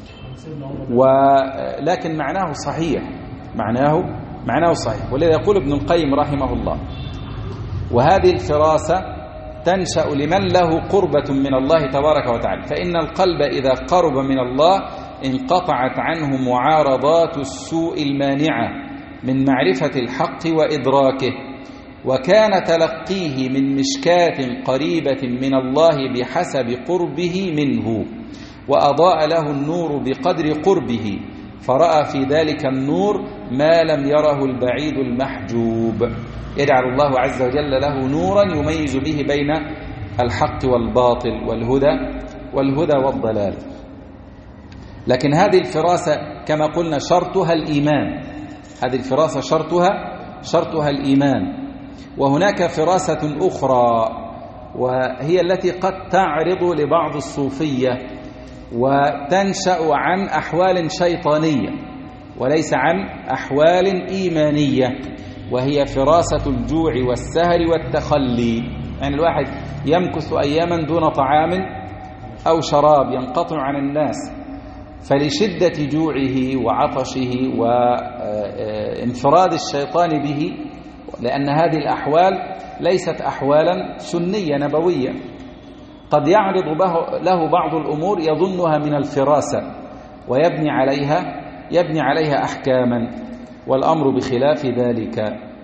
ولكن معناه صحيح، معناه معناه صحيح. ولذا يقول ابن القيم رحمه الله وهذه الفراسة تنشأ لمن له قربة من الله تبارك وتعالى، فإن القلب إذا قرب من الله انقطعت عنه معارضات السوء المانعة من معرفة الحق وإدراكه، وكان تلقيه من مشكاة قريبة من الله بحسب قربه منه، وأضاء له النور بقدر قربه، فرأى في ذلك النور ما لم يره البعيد المحجوب. يجعل الله عز وجل له نورا يميز به بين الحق والباطل والهدى والهدى والضلال. لكن هذه الفراسة كما قلنا شرطها الإيمان، هذه الفراسة شرطها شرطها الإيمان. وهناك فراسة أخرى وهي التي قد تعرض لبعض الصوفية وتنشأ عن أحوال شيطانية وليس عن أحوال إيمانية، وهي فراسة الجوع والسهر والتخلي. يعني الواحد يمكث أياما دون طعام أو شراب، ينقطع عن الناس، فلشدة جوعه وعطشه وانفراد الشيطان به، لأن هذه الأحوال ليست أحوالا سنية نبوية، قد يعرض له بعض الأمور يظنها من الفراسة ويبني عليها يبني عليها أحكاما، والأمر بخلاف ذلك.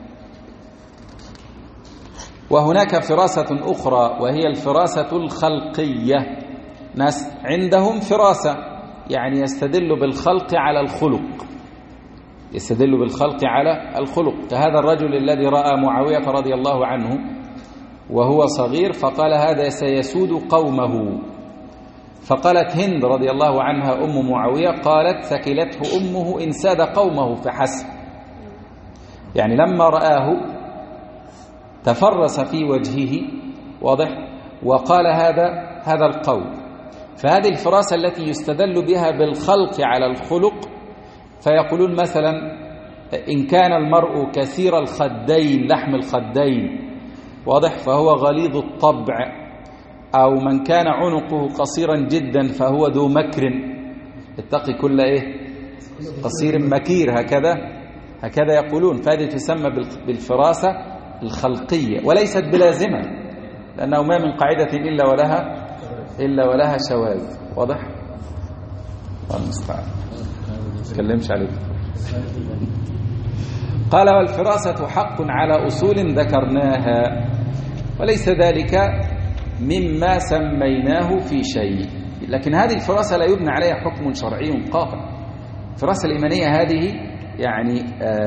وهناك فراسة أخرى وهي الفراسة الخلقية. ناس عندهم فراسة، يعني يستدل بالخلق على الخلق، يستدل بالخلق على الخلق، كهذا الرجل الذي رأى معاوية رضي الله عنه وهو صغير فقال هذا سيسود قومه، فقالت هند رضي الله عنها أم معاوية قالت ثكلته أمه إن ساد قومه فحسب، يعني لما رآه تفرس في وجهه، واضح، وقال هذا هذا القول. فهذه الفراسة التي يستدل بها بالخلق على الخلق، فيقولون مثلا إن كان المرء كثير الخدين لحم الخدين، واضح، فهو غليظ الطبع، أو من كان عنقه قصيرا جدا فهو ذو مكر، اتقي كل إيه قصير مكير، هكذا هكذا يقولون. فهذه تسمى بالفراسة الخلقية وليست بلازمة، لأنه ما من قاعدة إلا ولها إلا ولها شواذ. واضح؟ الله المستعان، ما تكلمش عليك. قال والفراسة حق على أصول ذكرناها، وليس ذلك مما سميناه في شيء. لكن هذه الفراسة لا يبنى عليها حكم شرعي قاطع. الفراسة الإيمانية هذه يعني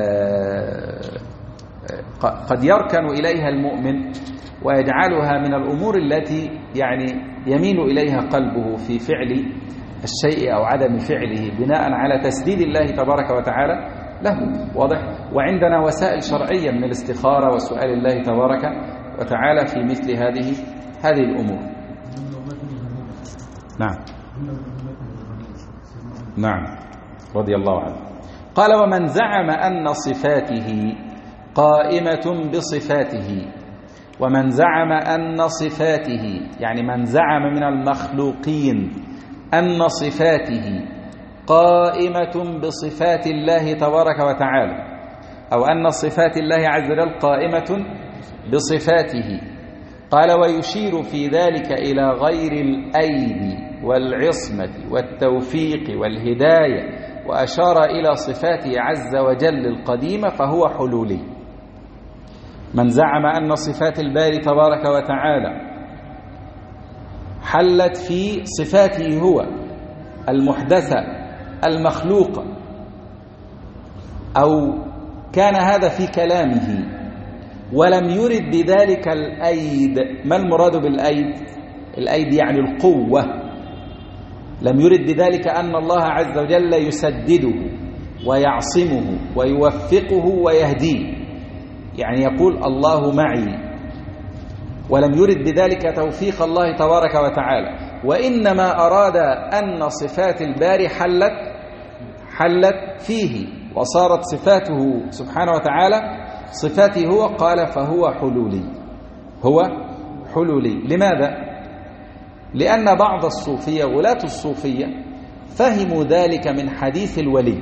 قد يركن إليها المؤمن ويجعلها من الأمور التي يعني يميل إليها قلبه في فعل الشيء أو عدم فعله بناء على تسديد الله تبارك وتعالى له. واضح؟ وعندنا وسائل شرعية من الاستخارة وسؤال الله تبارك وتعالى في مثل هذه هذه الأمور. نعم نعم رضي الله عنه. قال ومن زعم أن صفاته قائمة بصفاته، ومن زعم أن صفاته يعني من زعم من المخلوقين أن صفاته قائمة بصفات الله تبارك وتعالى، أو أن صفات الله عز وجل قائمة بصفاته. قال ويشير في ذلك إلى غير الأيدي والعصمة والتوفيق والهداية، وأشار إلى صفاته عز وجل القديمة فهو حلولي. من زعم أن صفات الباري تبارك وتعالى حلت في صفاته هو المحدثة المخلوقة، أو كان هذا في كلامه ولم يرد بذلك الأيد. ما المراد بالأيد؟ الأيد يعني القوة. لم يرد بذلك أن الله عز وجل يسدده ويعصمه ويوفقه ويهديه، يعني يقول الله معي، ولم يرد بذلك توفيق الله تبارك وتعالى، وإنما أراد أن صفات الباري حلت حلت فيه وصارت صفاته سبحانه وتعالى صفاته هو. قال فهو حلولي، هو حلولي. لماذا؟ لأن بعض الصوفية غلاة الصوفية فهموا ذلك من حديث الولي.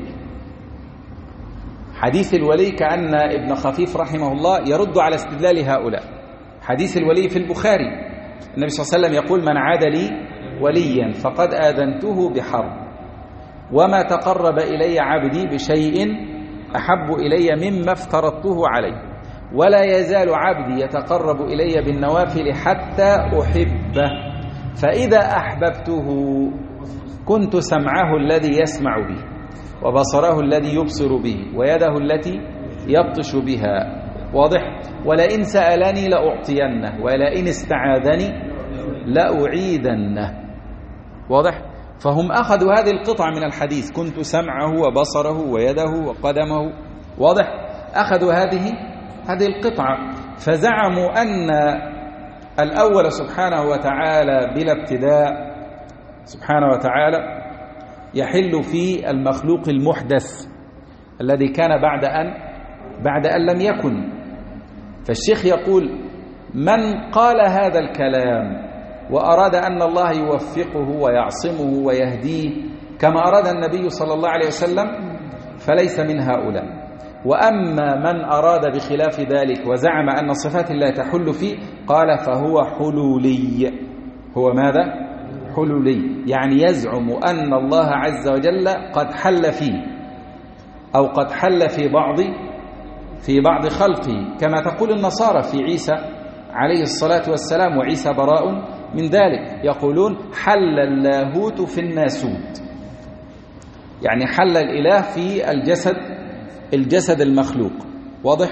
حديث الولي كأن ابن خفيف رحمه الله يرد على استدلال هؤلاء. حديث الولي في البخاري، النبي صلى الله عليه وسلم يقول من عاد لي وليا فقد آذنته بحرب، وما تقرب إلي عبدي بشيء أحب إلي مما افترضته عليه، ولا يزال عبدي يتقرب إلي بالنوافل حتى أحبه، فإذا أحببته كنت سمعه الذي يسمع به، وبصره الذي يبصر به، ويده التي يبطش بها. واضح؟ ولئن سألني لأعطينه، ولئن استعاذني لأعيدنه. واضح؟ فهم أخذوا هذه القطعة من الحديث، كنت سمعه وبصره ويده وقدمه. واضح؟ أخذوا هذه هذه القطعة فزعموا أن الأول سبحانه وتعالى بلا ابتداء سبحانه وتعالى يحل في المخلوق المحدث الذي كان بعد أن بعد أن لم يكن. فالشيخ يقول من قال هذا الكلام وأراد أن الله يوفقه ويعصمه ويهديه كما أراد النبي صلى الله عليه وسلم فليس من هؤلاء. وأما من أراد بخلاف ذلك وزعم أن صفات الله تحل فيه قال فهو حلولي. هو ماذا؟ حلولي، يعني يزعم أن الله عز وجل قد حل فيه أو قد حل في بعض في بعض خلقه، كما تقول النصارى في عيسى عليه الصلاة والسلام، وعيسى براء من ذلك. يقولون حل اللاهوت في الناسوت، يعني حل الإله في الجسد الجسد المخلوق. واضح؟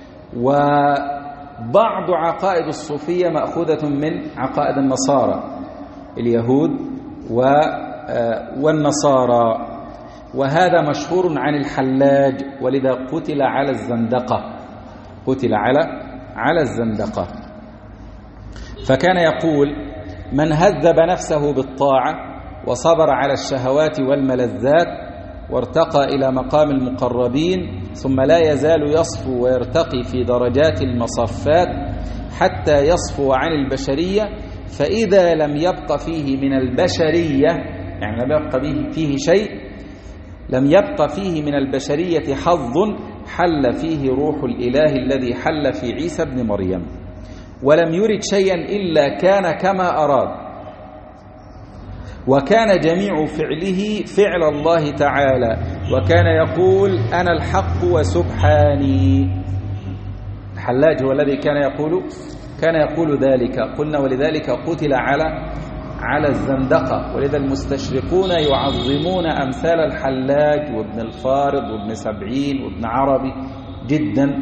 وبعض عقائد الصوفية مأخوذة من عقائد النصارى، اليهود والنصارى، وهذا مشهور عن الحلاج، ولذا قتل على الزندقة قتل على على الزندقة. فكان يقول من هذب نفسه بالطاعة وصبر على الشهوات والملذات وارتقى إلى مقام المقربين ثم لا يزال يصفو ويرتقي في درجات المصفات حتى يصفو عن البشرية، فإذا لم يبق فيه من البشرية، يعني لم يبق فيه شيء، لم يبق فيه من البشرية حظ، حل فيه روح الإله الذي حل في عيسى ابن مريم، ولم يرد شيئا إلا كان كما أراد، وكان جميع فعله فعل الله تعالى، وكان يقول أنا الحق وسبحاني. الحلاج هو الذي كان يقول كان يقول ذلك. قلنا ولذلك قتل على على الزندقة، ولذا المستشرقون يعظمون أمثال الحلاج وابن الفارض وابن سبعين وابن عربي جدا.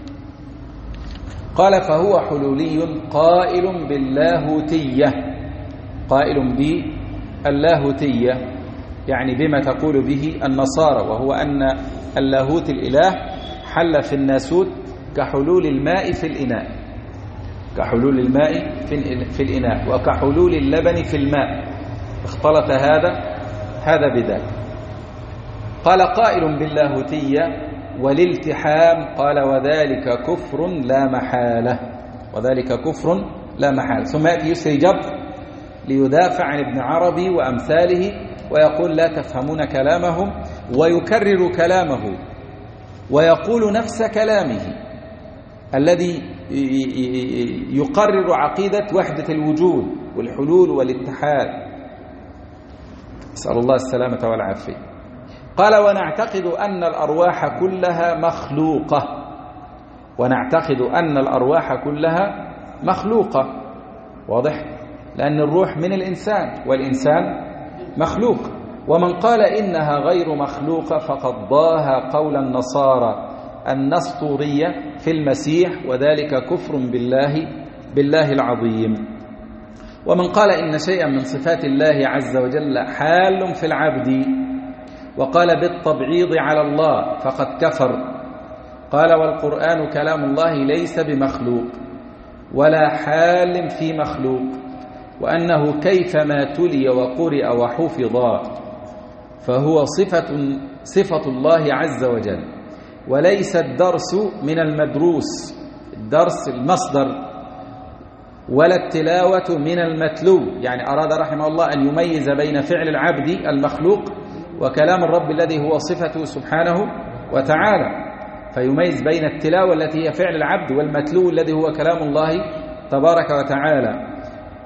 قال فهو حلولي قائل باللاهوتية، قائل باللاهوتية يعني بما تقول به النصارى، وهو أن اللاهوت الإله حل في الناسوت كحلول الماء في الإناء، كحلول الماء في الإناء وكحلول اللبن في الماء، اختلط هذا هذا بذاك. قال قائل باللاهوتية والالتحام، قال وذلك كفر لا محالة، وذلك كفر لا محالة. ثم يأتي يسري جبر ليدافع عن ابن عربي وأمثاله ويقول لا تفهمون كلامهم، ويكرر كلامه ويقول نفس كلامه الذي يقرر عقيدة وحدة الوجود والحلول والاتحاد، نسأل الله السلامة والعافية. قال ونعتقد أن الأرواح كلها مخلوقة، ونعتقد أن الأرواح كلها مخلوقة، واضح؟ لأن الروح من الإنسان والإنسان مخلوق. ومن قال إنها غير مخلوقة فقد ضاها قول النصارى النسطورية في المسيح، وذلك كفر بالله بالله العظيم. ومن قال إن شيئا من صفات الله عز وجل حال في العبد وقال بالتبعيض على الله فقد كفر. قال والقرآن كلام الله ليس بمخلوق ولا حال في مخلوق، وأنه كيفما تلي وقرئ وحفظ فهو صفة صفة الله عز وجل، وليس الدرس من المدروس، الدرس المصدر، ولا التلاوة من المتلو. يعني أراد رحمه الله أن يميز بين فعل العبد المخلوق وكلام الرب الذي هو صفته سبحانه وتعالى، فيميز بين التلاوة التي هي فعل العبد والمتلو الذي هو كلام الله تبارك وتعالى.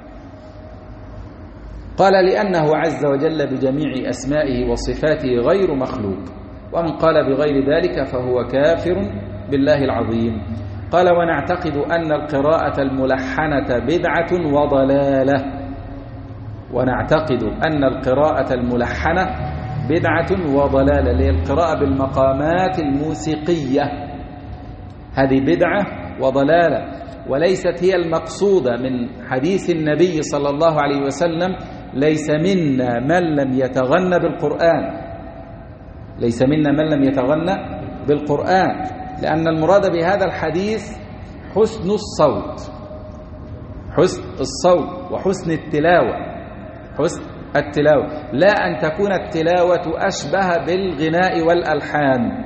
قال لأنه عز وجل بجميع أسمائه وصفاته غير مخلوق، ومن قال بغير ذلك فهو كافر بالله العظيم. قال ونعتقد أن القراءة الملحنة بدعة وضلالة، ونعتقد أن القراءة الملحنة بدعة وضلالة، اللي هي القراءة بالمقامات الموسيقية، هذه بدعة وضلالة، وليست هي المقصودة من حديث النبي صلى الله عليه وسلم ليس منا من لم يتغنى بالقرآن، ليس منا من لم يتغنى بالقرآن، لأن المراد بهذا الحديث حسن الصوت، حسن الصوت وحسن التلاوة، حسن التلاوة، لا أن تكون التلاوة أشبه بالغناء والألحان.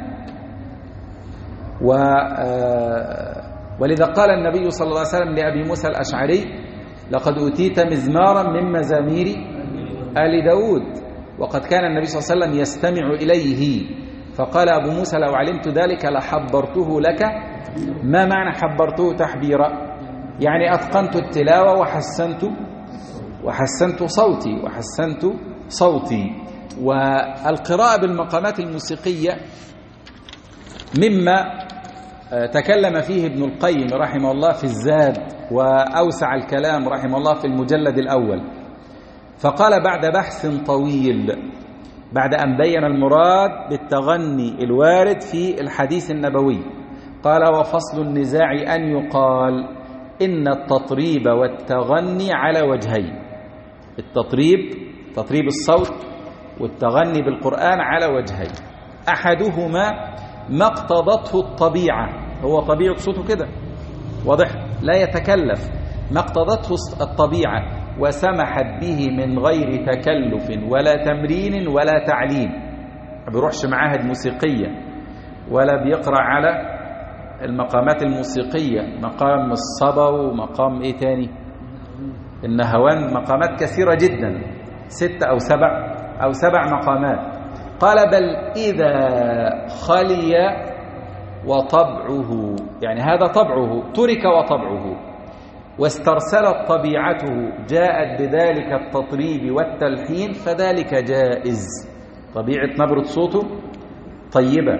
و ولذا قال النبي صلى الله عليه وسلم لأبي موسى الأشعري لقد أوتيت مزمارا من مزامير آل داود، وقد كان النبي صلى الله عليه وسلم يستمع إليه، فقال أبو موسى لو علمت ذلك لحبرته لك. ما معنى حبرته تحبيرا؟ يعني أتقنت التلاوة وحسنت وحسنت صوتي وحسنت صوتي. والقراءة بالمقامات الموسيقية مما تكلم فيه ابن القيم رحمه الله في الزاد، وأوسع الكلام رحمه الله في المجلد الأول، فقال بعد بحث طويل بعد أن بين المراد بالتغني الوارد في الحديث النبوي، قال وفصل النزاع أن يقال إن التطريب والتغني على وجهين، التطريب تطريب الصوت والتغني بالقرآن على وجهين، أحدهما ما اقتضته الطبيعة، هو طبيعة صوته كده واضح لا يتكلف، ما اقتضته الطبيعة وسمحت به من غير تكلف ولا تمرين ولا تعليم، ما بيروحش معاهد موسيقية ولا بيقرأ على المقامات الموسيقية، مقام الصبا ومقام ايه تاني النهوان مقامات كثيرة جدا، ست أو سبع أو سبع مقامات. قال بل إذا خلي وطبعه، يعني هذا طبعه ترك وطبعه، واسترسلت طبيعته جاءت بذلك التطريب والتلحين فذلك جائز. طبيعة نبرة صوته طيبة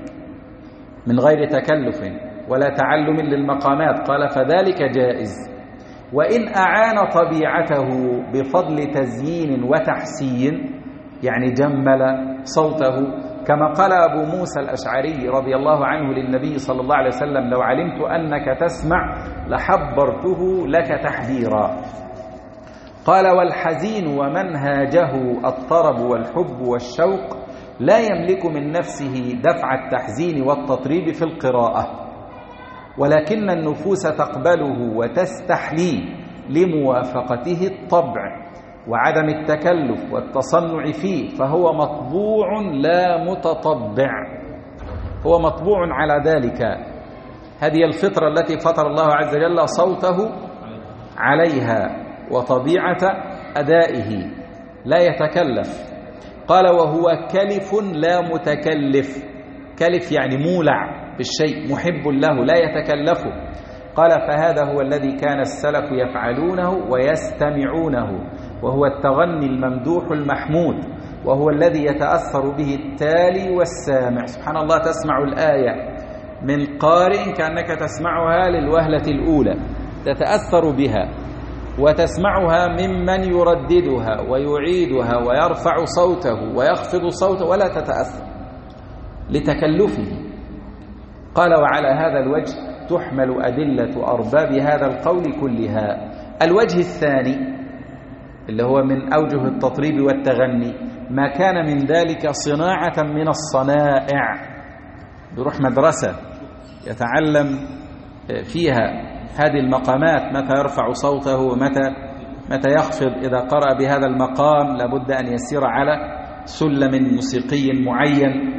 من غير تكلف ولا تعلم للمقامات، قال فذلك جائز. وإن أعان طبيعته بفضل تزيين وتحسين، يعني جمل صوته، كما قال أبو موسى الأشعري رضي الله عنه للنبي صلى الله عليه وسلم لو علمت أنك تسمع لحبرته لك تحذيرا. قال والحزين ومنهاجه الطرب والحب والشوق لا يملك من نفسه دفع التحزين والتطريب في القراءة، ولكن النفوس تقبله وتستحليه لموافقته الطبع وعدم التكلف والتصنع فيه، فهو مطبوع لا متطبع، هو مطبوع على ذلك. هذه الفطرة التي فطر الله عز وجل صوته عليها وطبيعة أدائه، لا يتكلف. قال وهو كلف لا متكلف، كلف يعني مولع بالشيء، محب له لا يتكلفه. قال فهذا هو الذي كان السلف يفعلونه ويستمعونه، وهو التغني الممدوح المحمود، وهو الذي يتأثر به التالي والسامع. سبحان الله، تسمع الآية من قارئ كأنك تسمعها للوهلة الأولى، تتأثر بها، وتسمعها ممن يرددها ويعيدها ويرفع صوته ويخفض صوته ولا تتأثر لتكلفه. قال وعلى هذا الوجه تحمل أدلة أرباب هذا القول كلها. الوجه الثاني اللي هو من أوجه التطريب والتغني ما كان من ذلك صناعة من الصنائع، بروح مدرسة يتعلم فيها هذه المقامات، متى يرفع صوته ومتى متى يخفض. إذا قرأ بهذا المقام لابد أن يسير على سلم موسيقي معين.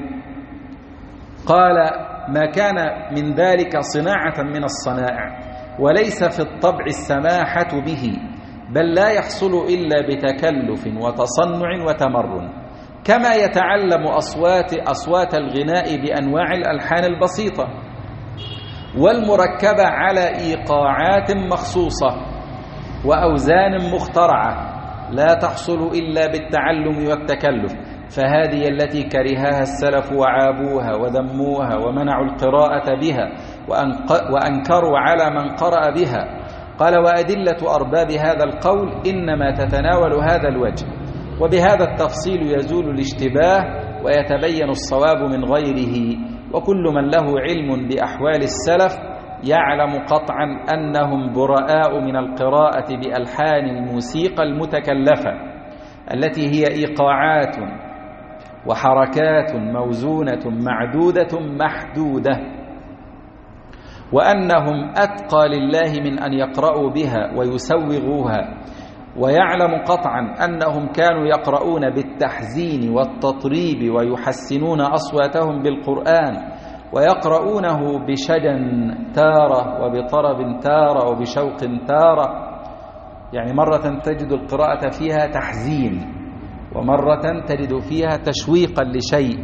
قال ما كان من ذلك صناعة من الصنائع، وليس في الطبع السماحة به، بل لا يحصل إلا بتكلف وتصنع وتمرن، كما يتعلم أصوات أصوات الغناء بأنواع الألحان البسيطة والمركبة على إيقاعات مخصوصة وأوزان مخترعة، لا تحصل إلا بالتعلم والتكلف. فهذه التي كرهها السلف وعابوها وذموها ومنعوا القراءة بها وأنكروا على من قرأ بها. قال وأدلة أرباب هذا القول إنما تتناول هذا الوجه، وبهذا التفصيل يزول الاشتباه ويتبين الصواب من غيره. وكل من له علم بأحوال السلف يعلم قطعا أنهم براء من القراءة بألحان الموسيقى المتكلفة التي هي إيقاعات وحركات موزونة معدودة محدودة، وأنهم أتقى لله من أن يقرأوا بها ويسوغوها. ويعلم قطعا أنهم كانوا يقرؤون بالتحزين والتطريب ويحسنون أصواتهم بالقرآن، ويقرؤونه بشجن تارة وبطرب تارة وبشوق تارة، يعني مرة تجد القراءة فيها تحزين ومرة تجد فيها تشويقا لشيء.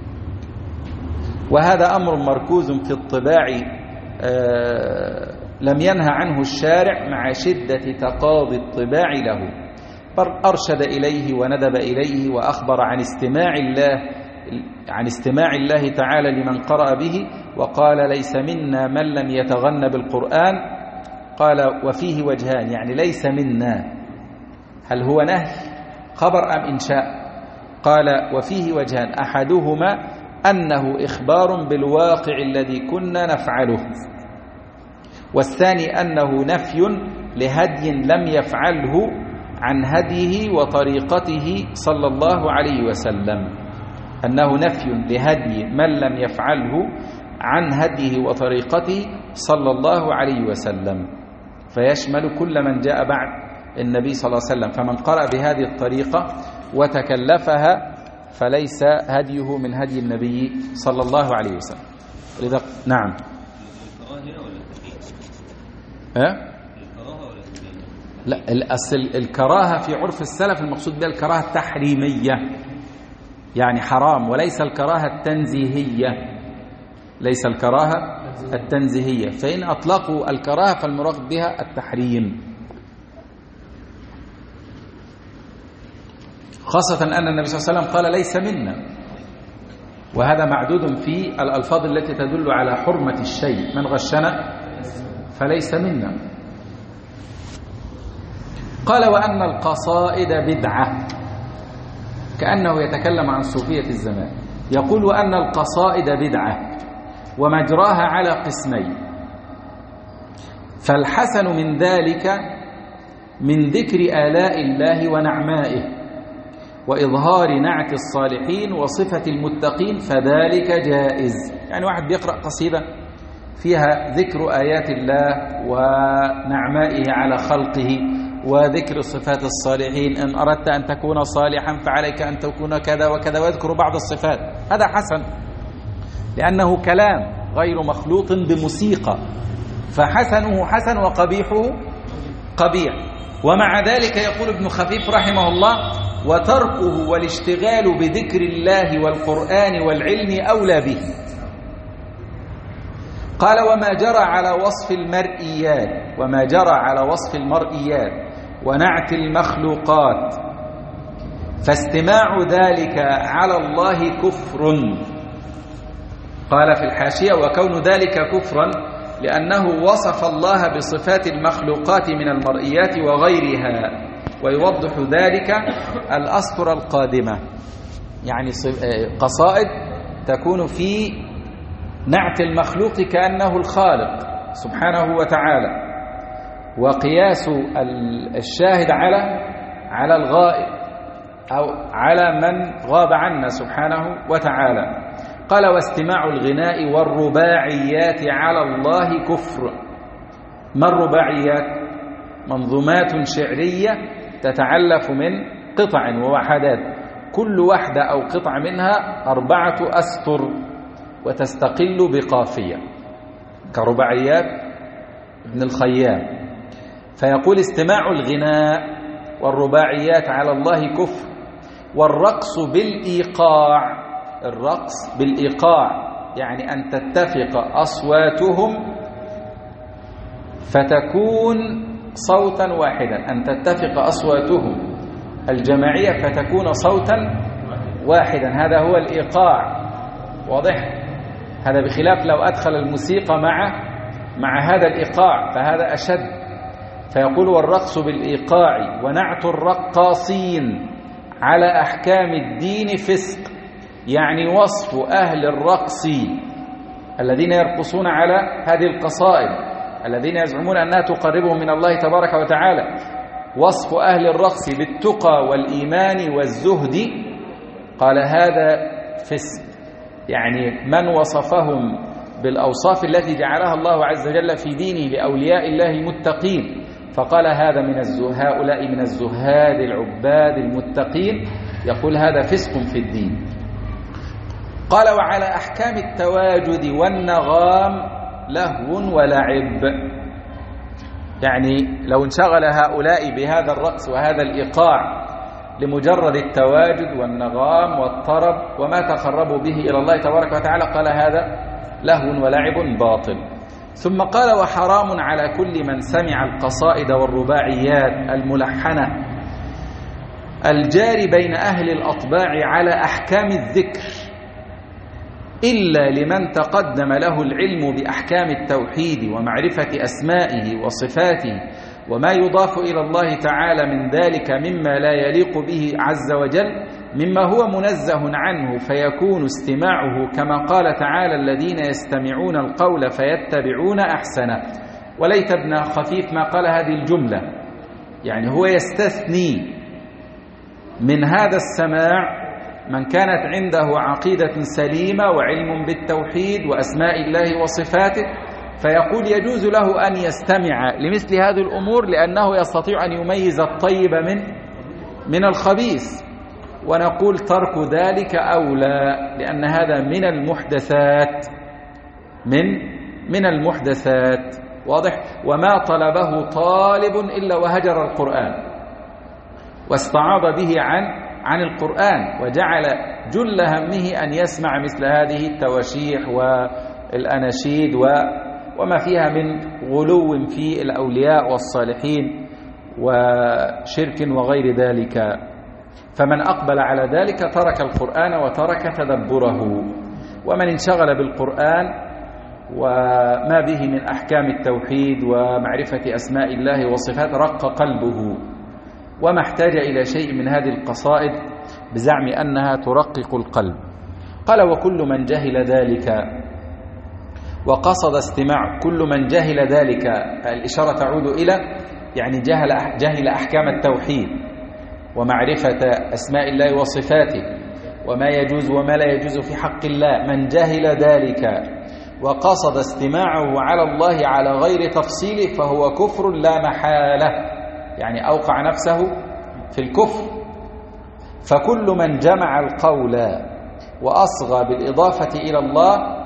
وهذا أمر مركوز في الطباع آه لم ينهى عنه الشارع مع شدة تقاضي الطباع له، بل أرشد إليه وندب إليه وأخبر عن استماع الله عن استماع الله تعالى لمن قرأ به، وقال ليس منا من لم يتغن بالقرآن. قال وفيه وجهان، يعني ليس منا هل هو نهي خبر أم إنشاء؟ قال وفيه وجهان، أحدهما أنه إخبار بالواقع الذي كنا نفعله، والثاني أنه نفي لهدي لم يفعله عن هديه وطريقته صلى الله عليه وسلم، أنه نفي لهدي من لم يفعله عن هديه وطريقته صلى الله عليه وسلم، فيشمل كل من جاء بعد النبي صلى الله عليه وسلم. فمن قرأ بهذه الطريقة وتكلفها فليس هديه من هدي النبي صلى الله عليه وسلم. لذا نعم ها؟ لا، الأصل الكراهة في عرف السلف المقصود بها الكراهة التحريمية، يعني حرام، وليس الكراهة التنزيهية، ليس الكراهة التنزيهية. فإن أطلقوا الكراهة فالمراد بها التحريم، خاصة أن النبي صلى الله عليه وسلم قال ليس منا، وهذا معدود في الألفاظ التي تدل على حرمة الشيء، من غشنا فليس منا. قال وأن القصائد بدعة، كأنه يتكلم عن صوفية الزمان، يقول وأن القصائد بدعة ومجراها على قسمين، فالحسن من ذلك من ذكر آلاء الله ونعمائه وإظهار نعت الصالحين وصفة المتقين فذلك جائز. يعني واحد بيقرأ قصيدة فيها ذكر آيات الله ونعمائه على خلقه وذكر صفات الصالحين، إن أردت أن تكون صالحا فعليك أن تكون كذا وكذا، ويذكر بعض الصفات، هذا حسن لأنه كلام غير مخلوط بموسيقى، فحسنه حسن وقبيحه قبيح. ومع ذلك يقول ابن خفيف رحمه الله وتركه والاشتغال بذكر الله والقرآن والعلم أولى به. قال وما جرى على وصف المرئيات وما جرى على وصف المرئيات ونعت المخلوقات فاستماع ذلك على الله كفر. قال في الحاشية وكون ذلك كفرا لأنه وصف الله بصفات المخلوقات من المرئيات وغيرها، ويوضح ذلك الأسطر القادمة، يعني قصائد تكون في نعت المخلوق كأنه الخالق سبحانه وتعالى، وقياس الشاهد على على الغائب أو على من غاب عنا سبحانه وتعالى. قال واستماع الغناء والرباعيات على الله كفر. ما الرباعيات؟ منظومات شعرية تتعلف من قطع ووحدات، كل وحدة أو قطع منها أربعة أسطر وتستقل بقافية، كرباعيات ابن الخيام. فيقول استماع الغناء والرباعيات على الله كفر. والرقص بالإيقاع، الرقص بالإيقاع يعني أن تتفق أصواتهم فتكون صوتا واحدا، أن تتفق أصواتهم الجماعية فتكون صوتا واحدا، هذا هو الإيقاع. واضح؟ هذا بخلاف لو أدخل الموسيقى مع مع هذا الإيقاع فهذا أشد. فيقول والرقص بالإيقاع ونعت الرقاصين على أحكام الدين فسق، يعني وصف أهل الرقص الذين يرقصون على هذه القصائد الذين يزعمون أنها تقربهم من الله تبارك وتعالى، وصف أهل الرقص بالتقى والإيمان والزهد، قال هذا فسق، يعني من وصفهم بالأوصاف التي جعلها الله عز وجل في دينه لأولياء الله المتقين، فقال هذا من هؤلاء من الزهاد العباد المتقين، يقول هذا فسق في الدين. قال وعلى أحكام التواجد والنغام لهو ولعب، يعني لو انشغل هؤلاء بهذا الرقص وهذا الإيقاع لمجرد التواجد والنغام والطرب وما تقربوا به إلى الله تبارك وتعالى، قال هذا لهو ولعب باطل. ثم قال وحرام على كل من سمع القصائد والرباعيات الملحنة الجاري بين أهل الأطباع على أحكام الذكر إلا لمن تقدم له العلم بأحكام التوحيد ومعرفة أسمائه وصفاته وما يضاف إلى الله تعالى من ذلك مما لا يليق به عز وجل مما هو منزه عنه، فيكون استماعه كما قال تعالى الذين يستمعون القول فيتبعون أحسنه. وليت ابن خفيف ما قال هذه الجملة، يعني هو يستثني من هذا السماع من كانت عنده عقيدة سليمة وعلم بالتوحيد وأسماء الله وصفاته، فيقول يجوز له أن يستمع لمثل هذه الأمور لأنه يستطيع أن يميز الطيب من من الخبيث. ونقول ترك ذلك أولى، لأن هذا من المحدثات من من المحدثات. واضح؟ وما طلبه طالب إلا وهجر القرآن واستعاض به عن عن القرآن، وجعل جل همه أن يسمع مثل هذه التواشيح والأناشيد وما فيها من غلو في الأولياء والصالحين وشرك وغير ذلك. فمن أقبل على ذلك ترك القرآن وترك تدبره، ومن انشغل بالقرآن وما به من أحكام التوحيد ومعرفة أسماء الله وصفاته رق قلبه، وما احتاج إلى شيء من هذه القصائد بزعم أنها ترقق القلب. قال وكل من جهل ذلك وقصد استماع، كل من جهل ذلك الإشارة تعود إلى يعني جهل جهل أحكام التوحيد ومعرفة أسماء الله وصفاته وما يجوز وما لا يجوز في حق الله، من جهل ذلك وقصد استماعه على الله على غير تفصيله فهو كفر لا محالة، يعني أوقع نفسه في الكفر. فكل من جمع القول وأصغى بالإضافة إلى الله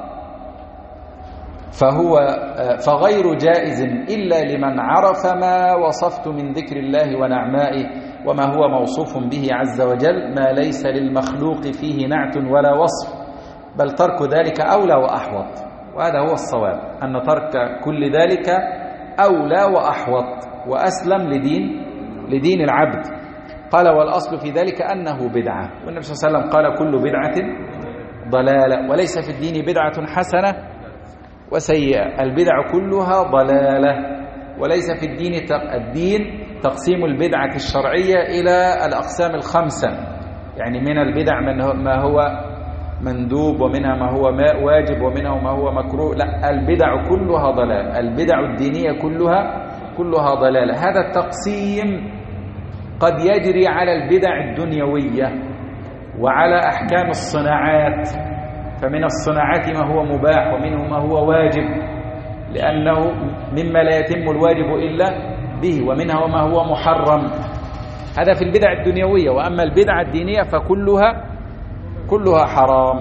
فهو فغير جائز إلا لمن عرف ما وصفت من ذكر الله ونعمائه وما هو موصوف به عز وجل، ما ليس للمخلوق فيه نعت ولا وصف، بل ترك ذلك أولى وأحوط. وهذا هو الصواب، أن ترك كل ذلك أولى وأحوط وأسلم لدين لدين العبد. قال والأصل في ذلك أنه بدعة، والنبي صلى الله عليه وسلم قال كل بدعة ضلالة، وليس في الدين بدعة حسنة وسيئة، البدع كلها ضلالة. وليس في الدين الدين تقسيم البدعة الشرعية إلى الأقسام الخمسة، يعني من البدع من ما هو مندوب ومنها ما هو واجب ومنها ما هو مكروه، لا، البدع كلها ضلال، البدع الدينية كلها كلها ضلالة. هذا التقسيم قد يجري على البدع الدنيوية وعلى أحكام الصناعات، فمن الصناعات ما هو مباح ومنه ما هو واجب لأنه مما لا يتم الواجب إلا به، ومنها ما هو محرم، هذا في البدع الدنيوية. وأما البدع الدينية فكلها كلها حرام.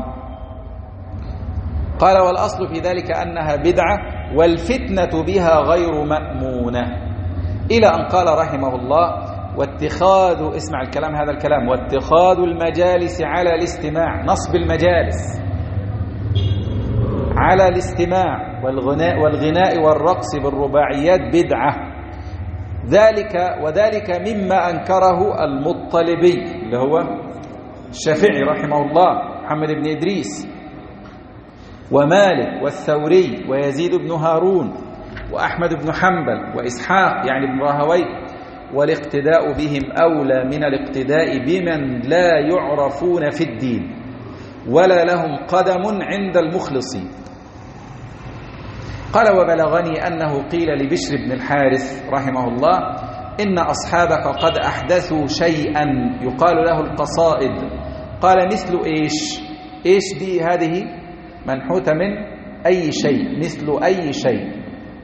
قال والأصل في ذلك أنها بدعة والفتنة بها غير مأمونة، إلى أن قال رحمه الله واتخاذ، اسمع الكلام هذا الكلام، واتخاذ المجالس على الاستماع، نصب المجالس على الاستماع والغناء والغناء والرقص بالرباعيات بدعة، ذلك وذلك مما أنكره المطلبي اللي هو الشافعي رحمه الله محمد بن إدريس، ومالك والثوري ويزيد بن هارون وأحمد بن حنبل وإسحاق يعني بن راهوي، والاقتداء بهم أولى من الاقتداء بمن لا يعرفون في الدين ولا لهم قدم عند المخلصين. قال وبلغني أنه قيل لبشر بن الحارث رحمه الله إن أصحابك قد أحدثوا شيئا يقال له القصائد. قال مثل إيش؟ إيش دي هذه منحوتة من أي شيء، مثل أي شيء.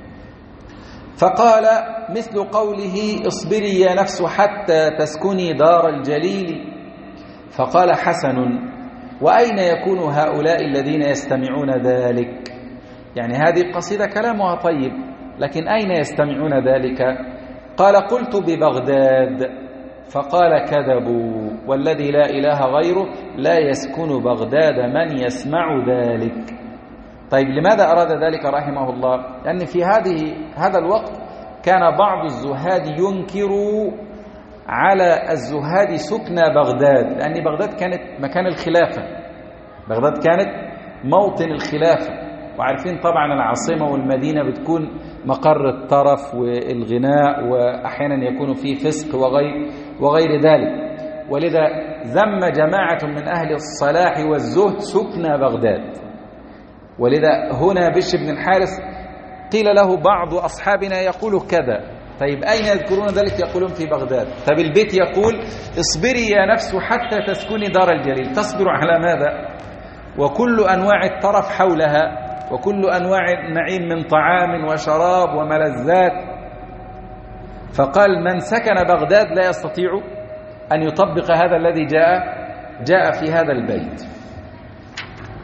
فقال مثل قوله اصبري يا نفس حتى تسكني دار الجليل. فقال حسن وأين يكون هؤلاء الذين يستمعون ذلك؟ يعني هذه القصيدة كلامها طيب، لكن أين يستمعون ذلك؟ قال قلت ببغداد. فقال كذبوا والذي لا إله غيره لا يسكن بغداد من يسمع ذلك. طيب لماذا أراد ذلك رحمه الله؟ لأن في هذه هذا الوقت كان بعض الزهاد ينكر على الزهاد سكن بغداد، لأن بغداد كانت مكان الخلافة، بغداد كانت موطن الخلافة، وعارفين طبعا العاصمة والمدينة بتكون مقر الطرف والغناء، وأحيانا يكون فيه فسق وغير, وغير ذلك. ولذا ذم جماعة من أهل الصلاح والزهد سكن بغداد. ولذا هنا بشر بن الحارث قيل له بعض أصحابنا يقول كذا. طيب أين يذكرون ذلك؟ يقولون في بغداد. طيب البيت يقول اصبري يا نفس حتى تسكني دار الجليل، تصبر على ماذا؟ وكل أنواع الطرف حولها، وكل أنواع النعيم من طعام وشراب وملذات. فقال من سكن بغداد لا يستطيع أن يطبق هذا الذي جاء جاء في هذا البيت.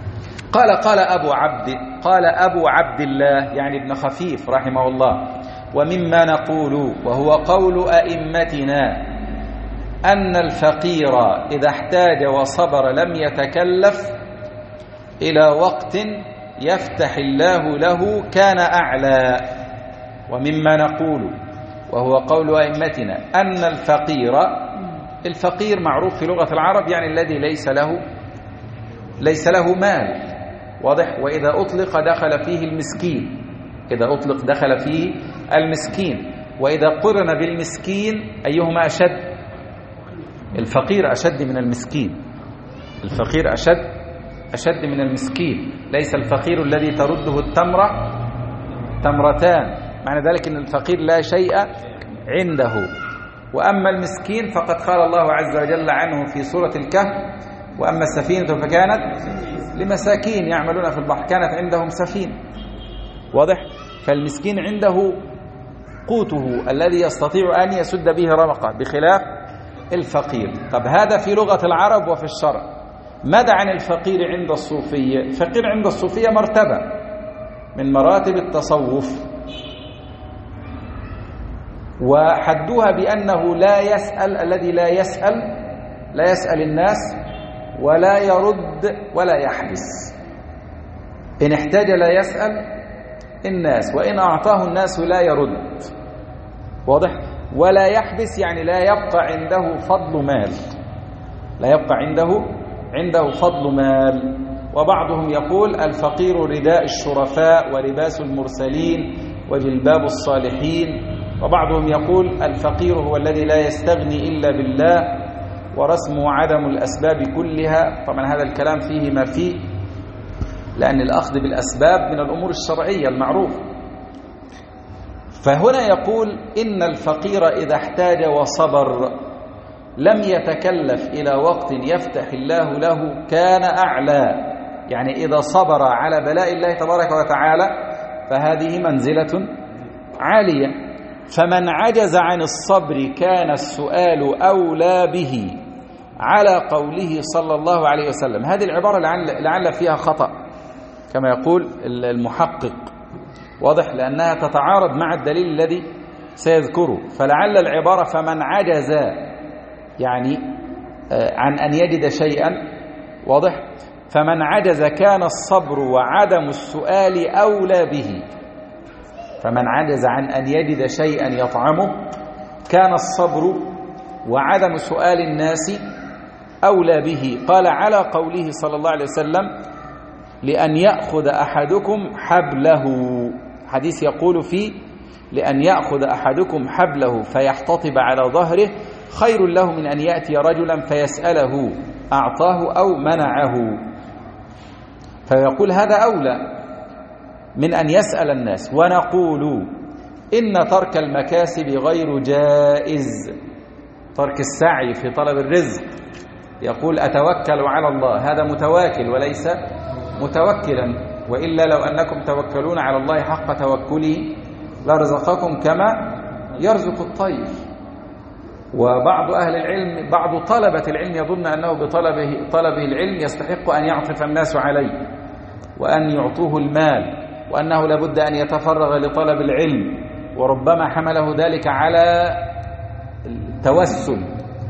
قال قال أبو عبد قال أبو عبد الله يعني ابن خفيف رحمه الله: ومما نقول وهو قول أئمتنا أن الفقير إذا احتاج وصبر لم يتكلف إلى وقت يفتح الله له كان أعلى. ومما نقول وهو قول أئمتنا أن الفقير، الفقير معروف في لغة العرب يعني الذي ليس له ليس له مال، واضح؟ وإذا أطلق دخل فيه المسكين، إذا أطلق دخل فيه المسكين. وإذا قرن بالمسكين أيهما أشد؟ الفقير أشد من المسكين، الفقير أشد أشد من المسكين. ليس الفقير الذي ترده التمرة تمرتان، معنى ذلك أن الفقير لا شيء عنده. وأما المسكين فقد قال الله عز وجل عنه في سورة الكهف: وأما السفينة فكانت لمساكين يعملون في البحر كانت عندهم سفينة، واضح؟ فالمسكين عنده قوته الذي يستطيع أن يسد به رمقه بخلاف الفقير. طب هذا في لغة العرب وفي الشرع. ماذا عن الفقير عند الصوفية؟ الفقير عند الصوفية مرتبة من مراتب التصوف، وحدوها بأنه لا يسأل، الذي لا يسأل لا يسأل الناس ولا يرد ولا يحبس. إن احتاج لا يسأل الناس، وإن أعطاه الناس لا يرد، واضح؟ ولا يحبس يعني لا يبقى عنده فضل مال، لا يبقى عنده عنده فضل مال. وبعضهم يقول الفقير رداء الشرفاء ولباس المرسلين وجلباب الصالحين. وبعضهم يقول الفقير هو الذي لا يستغني إلا بالله ورسمه عدم الأسباب كلها. طبعا هذا الكلام فيه ما فيه، لأن الأخذ بالأسباب من الأمور الشرعية المعروفة. فهنا يقول إن الفقير إذا احتاج وصبر لم يتكلف إلى وقت يفتح الله له كان أعلى. يعني إذا صبر على بلاء الله تبارك وتعالى فهذه منزلة عالية. فمن عجز عن الصبر كان السؤال أولى به، على قوله صلى الله عليه وسلم. هذه العبارة لعل, لعل فيها خطأ كما يقول المحقق، واضح؟ لأنها تتعارض مع الدليل الذي سيذكره. فلعل العبارة فمن عجز يعني عن أن يجد شيئا، واضح؟ فمن عجز كان الصبر وعدم السؤال أولى به. فمن عجز عن أن يجد شيئا يطعمه كان الصبر وعدم سؤال الناس أولى به. قال على قوله صلى الله عليه وسلم: لأن يأخذ أحدكم حبله، حديث يقول فيه: لأن يأخذ أحدكم حبله فيحتطب على ظهره خير له من أن يأتي رجلا فيسأله أعطاه أو منعه. فيقول هذا أولى من أن يسأل الناس. ونقول إن ترك المكاسب غير جائز، ترك السعي في طلب الرزق. يقول أتوكل على الله، هذا متواكل وليس متوكلا، وإلا لو أنكم توكلون على الله حق توكله لرزقكم كما يرزق الطير. وبعض أهل العلم، بعض طلبة العلم يظن أنه بطلبه طلبه العلم يستحق أن يعطف الناس عليه وأن يعطوه المال، وأنه لابد أن يتفرغ لطلب العلم، وربما حمله ذلك على التوسل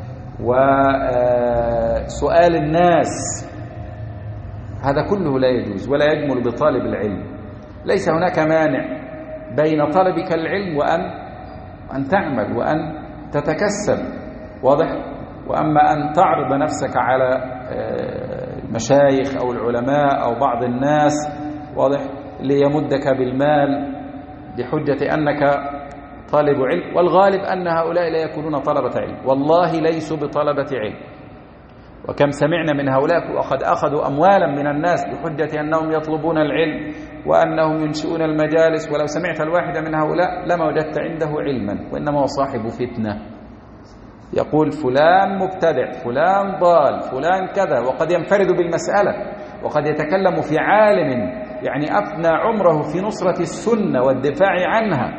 وسؤال الناس. هذا كله لا يجوز ولا يجمل بطالب العلم. ليس هناك مانع بين طلبك العلم وأن أن تعمل وأن تتكسب، واضح؟ وأما أن تعرض نفسك على المشايخ أو العلماء أو بعض الناس، واضح، ليمدك بالمال بحجة أنك طالب علم، والغالب أن هؤلاء لا يكونون طلبة علم، والله ليسوا بطلبة علم. وكم سمعنا من هؤلاء وقد أخذوا أموالا من الناس بحجة أنهم يطلبون العلم وأنهم ينشئون المجالس، ولو سمعت الواحد من هؤلاء لما وجدت عنده علما، وإنما هو صاحب فتنة. يقول فلان مبتدع، فلان ضال، فلان كذا، وقد ينفرد بالمسألة، وقد يتكلم في عالم يعني أفنى عمره في نصرة السنة والدفاع عنها،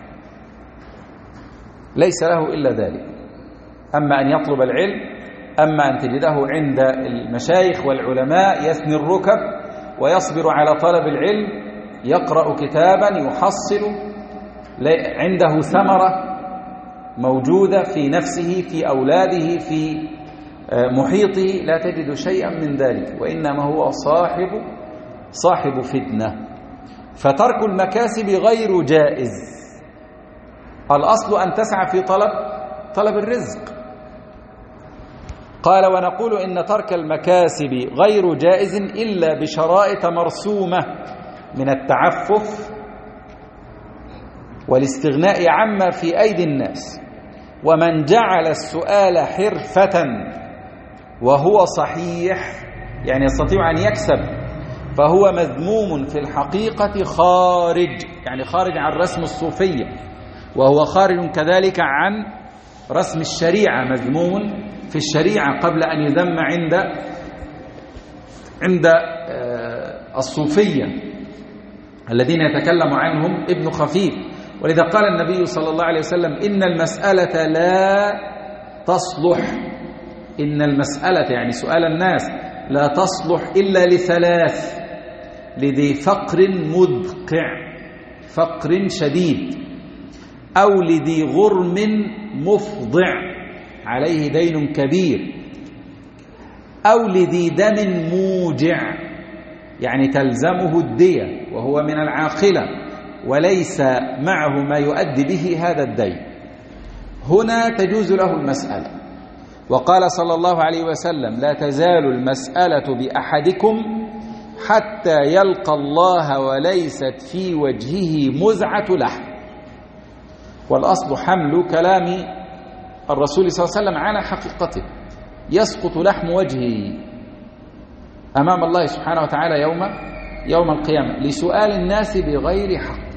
ليس له إلا ذلك. أما أن يطلب العلم، أما أن تجده عند المشايخ والعلماء يثني الركب ويصبر على طلب العلم، يقرأ كتابا يحصل عنده ثمرة موجودة في نفسه، في أولاده، في محيطه، لا تجد شيئا من ذلك، وإنما هو صاحب صاحب فتنة. فترك المكاسب غير جائز. الأصل أن تسعى في طلب طلب الرزق. قال: ونقول إن ترك المكاسب غير جائز إلا بشرائط مرسومة من التعفف والاستغناء عما في أيدي الناس. ومن جعل السؤال حرفة وهو صحيح، يعني يستطيع أن يكسب، فهو مذموم في الحقيقة خارج، يعني خارج عن رسم الصوفية، وهو خارج كذلك عن رسم الشريعة، مذموم في الشريعة قبل أن يذم عند عند الصوفية الذين يتكلم عنهم ابن خفيف. ولذا قال النبي صلى الله عليه وسلم: إن المسألة لا تصلح، إن المسألة يعني سؤال الناس لا تصلح إلا لثلاث: لذي فقر مدقع، فقر شديد، أو لذي غرم مفضع عليه دين كبير، أو لذي دم موجع يعني تلزمه الدية وهو من العاقلة وليس معه ما يؤدي به هذا الدين. هنا تجوز له المسألة. وقال صلى الله عليه وسلم: لا تزال المسألة بأحدكم حتى يلقى الله وليست في وجهه مزعة لحم. والأصل حمل كلام الرسول صلى الله عليه وسلم على حقيقته، يسقط لحم وجهه أمام الله سبحانه وتعالى يوم يوم القيامة لسؤال الناس بغير حق.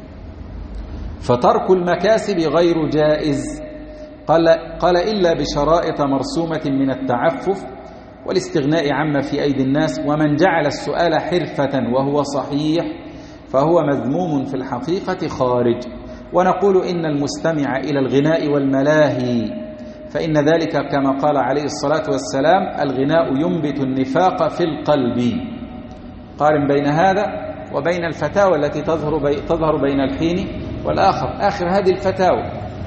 فترك المكاسب غير جائز. قال, قال إلا بشرائط مرسومة من التعفف والاستغناء عما في أيدي الناس. ومن جعل السؤال حرفة وهو صحيح فهو مذموم في الحقيقة خارج. ونقول إن المستمع إلى الغناء والملاهي فإن ذلك كما قال عليه الصلاة والسلام: الغناء ينبت النفاق في القلب. قارن بين هذا وبين الفتاوى التي تظهر, بي تظهر بين الحين والآخر. آخر هذه الفتاوى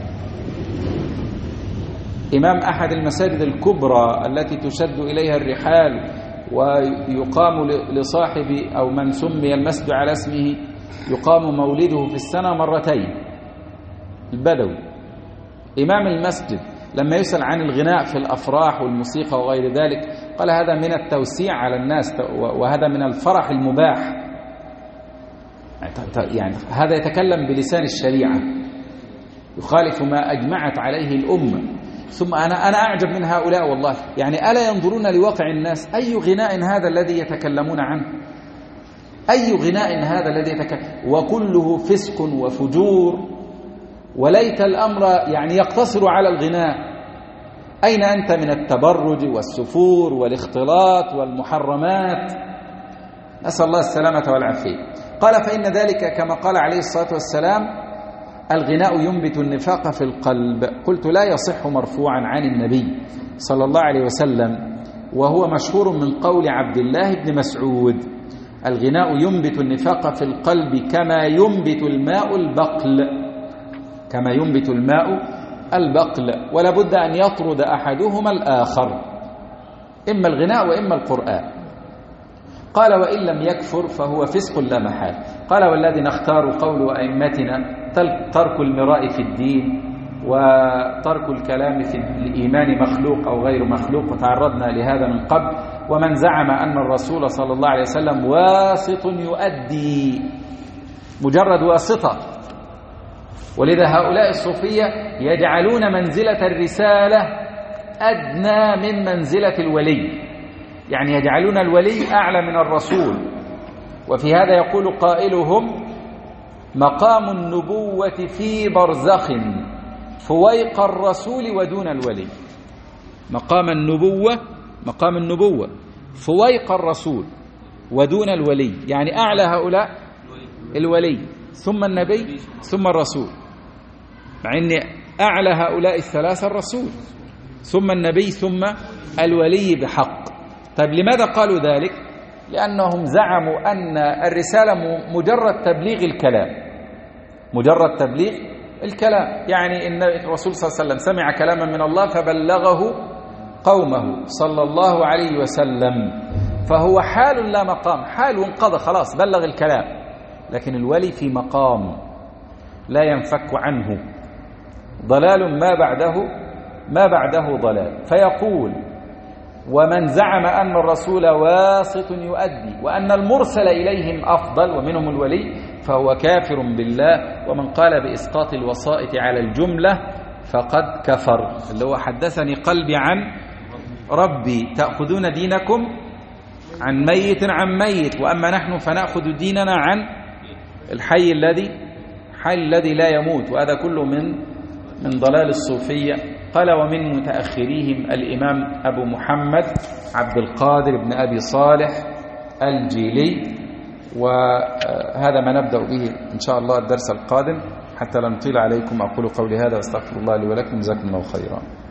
إمام أحد المساجد الكبرى التي تشد إليها الرحال ويقام لصاحب أو من سمي المسجد على اسمه يقام مولده في السنة مرتين، البدوي إمام المسجد، لما يسأل عن الغناء في الأفراح والموسيقى وغير ذلك قال: هذا من التوسيع على الناس وهذا من الفرح المباح. يعني هذا يتكلم بلسان الشريعة يخالف ما أجمعت عليه الأمة. ثم أنا أنا أعجب من هؤلاء والله، يعني ألا ينظرون لواقع الناس؟ أي غناء هذا الذي يتكلمون عنه؟ أي غناء هذا الذي يتكلم؟ وكله فسق وفجور، وليت الأمر يعني يقتصر على الغناء. أين أنت من التبرج والسفور والاختلاط والمحرمات؟ نسأل الله السلامة والعافية. قال: فإن ذلك كما قال عليه الصلاة والسلام: الغناء ينبت النفاق في القلب. قلت: لا يصح مرفوعا عن النبي صلى الله عليه وسلم، وهو مشهور من قول عبد الله بن مسعود: الغناء ينبت النفاق في القلب كما ينبت الماء البقل، كما ينبت الماء البقل، ولا بد أن يطرد أحدهما الآخر، إما الغناء وإما القرآن. قال: وإن لم يكفر فهو فسق لا محال. قال: والذي نختار قول أئمتنا ترك المراء في الدين وترك الكلام في الإيمان مخلوق أو غير مخلوق، وتعرضنا لهذا من قبل. ومن زعم أن الرسول صلى الله عليه وسلم واسط يؤدي، مجرد واسطة. ولذا هؤلاء الصوفية يجعلون منزلة الرسالة أدنى من منزلة الولي، يعني يجعلون الولي أعلى من الرسول. وفي هذا يقول قائلهم: مقام النبوة في برزخ فويق الرسول ودون الولي. مقام النبوة مقام النبوة فويق الرسول ودون الولي، يعني أعلى هؤلاء الولي ثم النبي ثم الرسول، مع أن أعلى هؤلاء الثلاثة الرسول ثم النبي ثم الولي بحق. طيب لماذا قالوا ذلك؟ لأنهم زعموا أن الرسالة مجرد تبليغ الكلام، مجرد تبليغ الكلام، يعني إن الرسول صلى الله عليه وسلم سمع كلاما من الله فبلغه قومه صلى الله عليه وسلم، فهو حال لا مقام، حال انقضى خلاص بلغ الكلام. لكن الولي في مقام لا ينفك عنه، ضلال ما بعده ما بعده ضلال. فيقول: ومن زعم أن الرسول واسط يؤدي وأن المرسل إليهم أفضل ومنهم الولي فهو كافر بالله، ومن قال بإسقاط الوسائط على الجملة فقد كفر. اللي هو حدثني قلبي عن ربي تأخذون دينكم عن ميت عن ميت، وأما نحن فنأخذ ديننا عن الحي الذي حي الذي لا يموت. وهذا كله من من ضلال الصوفية. قال: ومن متأخريهم الإمام أبو محمد عبد القادر بن أبي صالح الجيلي. وهذا ما نبدأ به إن شاء الله الدرس القادم. حتى لا نطيل عليكم أقول قولي هذا واستغفر الله لي ولكم، جزاكم الله خيرا.